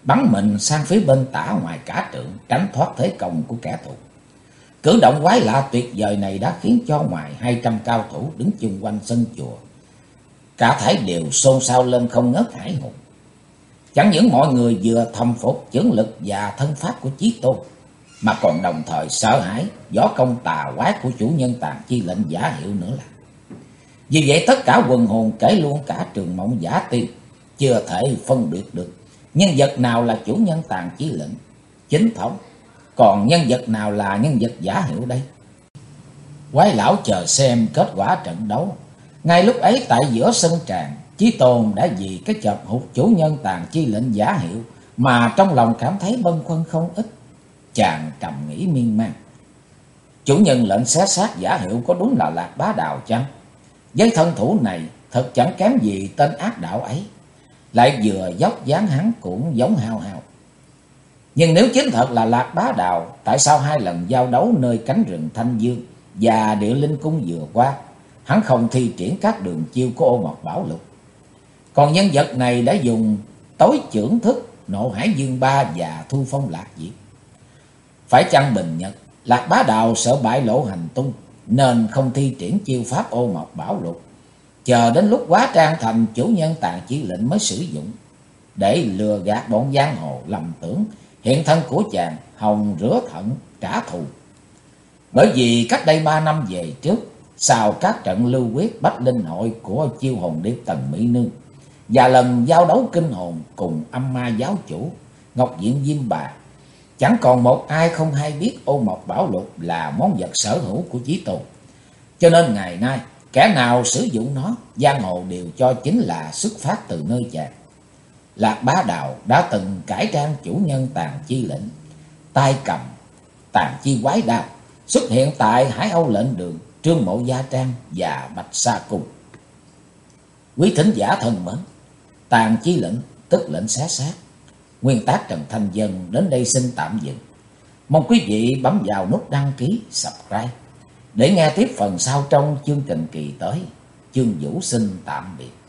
bắn mình sang phía bên tả ngoài cả trượng, tránh thoát thế công của kẻ thù. Cử động quái lạ tuyệt vời này đã khiến cho ngoài 200 cao thủ đứng chung quanh sân chùa, cả thảy đều xôn xao lên không ngớt hãi hùng. Chẳng những mọi người vừa thầm phục chưởng lực và thân pháp của Chí Tôn, mà còn đồng thời sợ hãi võ công tà quái của chủ nhân Tàn Chi lệnh giả hiệu nữa là. Vì vậy tất cả quần hồn, kể luôn cả Trường Mộng Giả Tiên, chưa thể phân biệt được nhân vật nào là chủ nhân Tàn Chi lệnh chính thống, còn nhân vật nào là nhân vật giả hiệu đây. Quái lão chờ xem kết quả trận đấu. Ngay lúc ấy tại giữa sân tràng, Chí Tôn đã vì cái chợt hụt chủ nhân Tàn Chi lệnh giả hiệu mà trong lòng cảm thấy bâng khuâng không ít. Chàng trầm nghĩ miên man, chủ nhân lệnh xé xác giả hiệu có đúng là Lạc Bá Đào chăng? Với thân thủ này thật chẳng kém gì tên ác đạo ấy, lại vừa dốc dáng hắn cũng giống hao hao. Nhưng nếu chính thật là Lạc Bá Đào, tại sao 2 lần giao đấu nơi cánh rừng Thanh Dương và Địa Linh Cung vừa qua, hắn không thi triển các đường chiêu của Ô Mộc Bảo Lục? Còn nhân vật này đã dùng tối chưởng thức, Nộ Hải Dương Ba và Thu Phong Lạc Diệp. Phải chăng bình nhật Lạc Bá Đào sợ bại lộ hành tung nên không thi triển chiêu pháp Ô Mộc Bảo Lục, chờ đến lúc hóa trang thành chủ nhân Tàn Chi lệnh mới sử dụng, để lừa gạt bọn giang hồ lầm tưởng hiện thân của chàng hòng rửa thận trả thù. Bởi vì cách đây 3 năm về trước, sau các trận lưu quyết Bách Linh hội của Chiêu Hồn Điệp Tần Mỹ Nương và lần giao đấu kinh hồn cùng Âm Ma giáo chủ Ngọc Diện Diêm Bà, chẳng còn một ai không hay biết Ô Mộc Bảo Lục là món vật sở hữu của Chí Tôn. Cho nên ngày nay kẻ nào sử dụng nó, giang hồ đều cho chính là xuất phát từ nơi chàng. Lạc Bá Đào đã từng cải trang chủ nhân Tàn Chi lệnh, tay cầm Tàn Chi quái đao, xuất hiện tại Hải Âu lệnh đường, Trương Mộ Gia Trang và Bạch Sa Cung. Quý thính giả thân mến, Tàn Chi lệnh tức lệnh xé xác, nguyên tác Trần Thanh Dân đến đây xin tạm dừng. Mong quý vị bấm vào nút đăng ký, subscribe để nghe tiếp phần sau trong chương trình kỳ tới. Chương Vũ xin tạm biệt.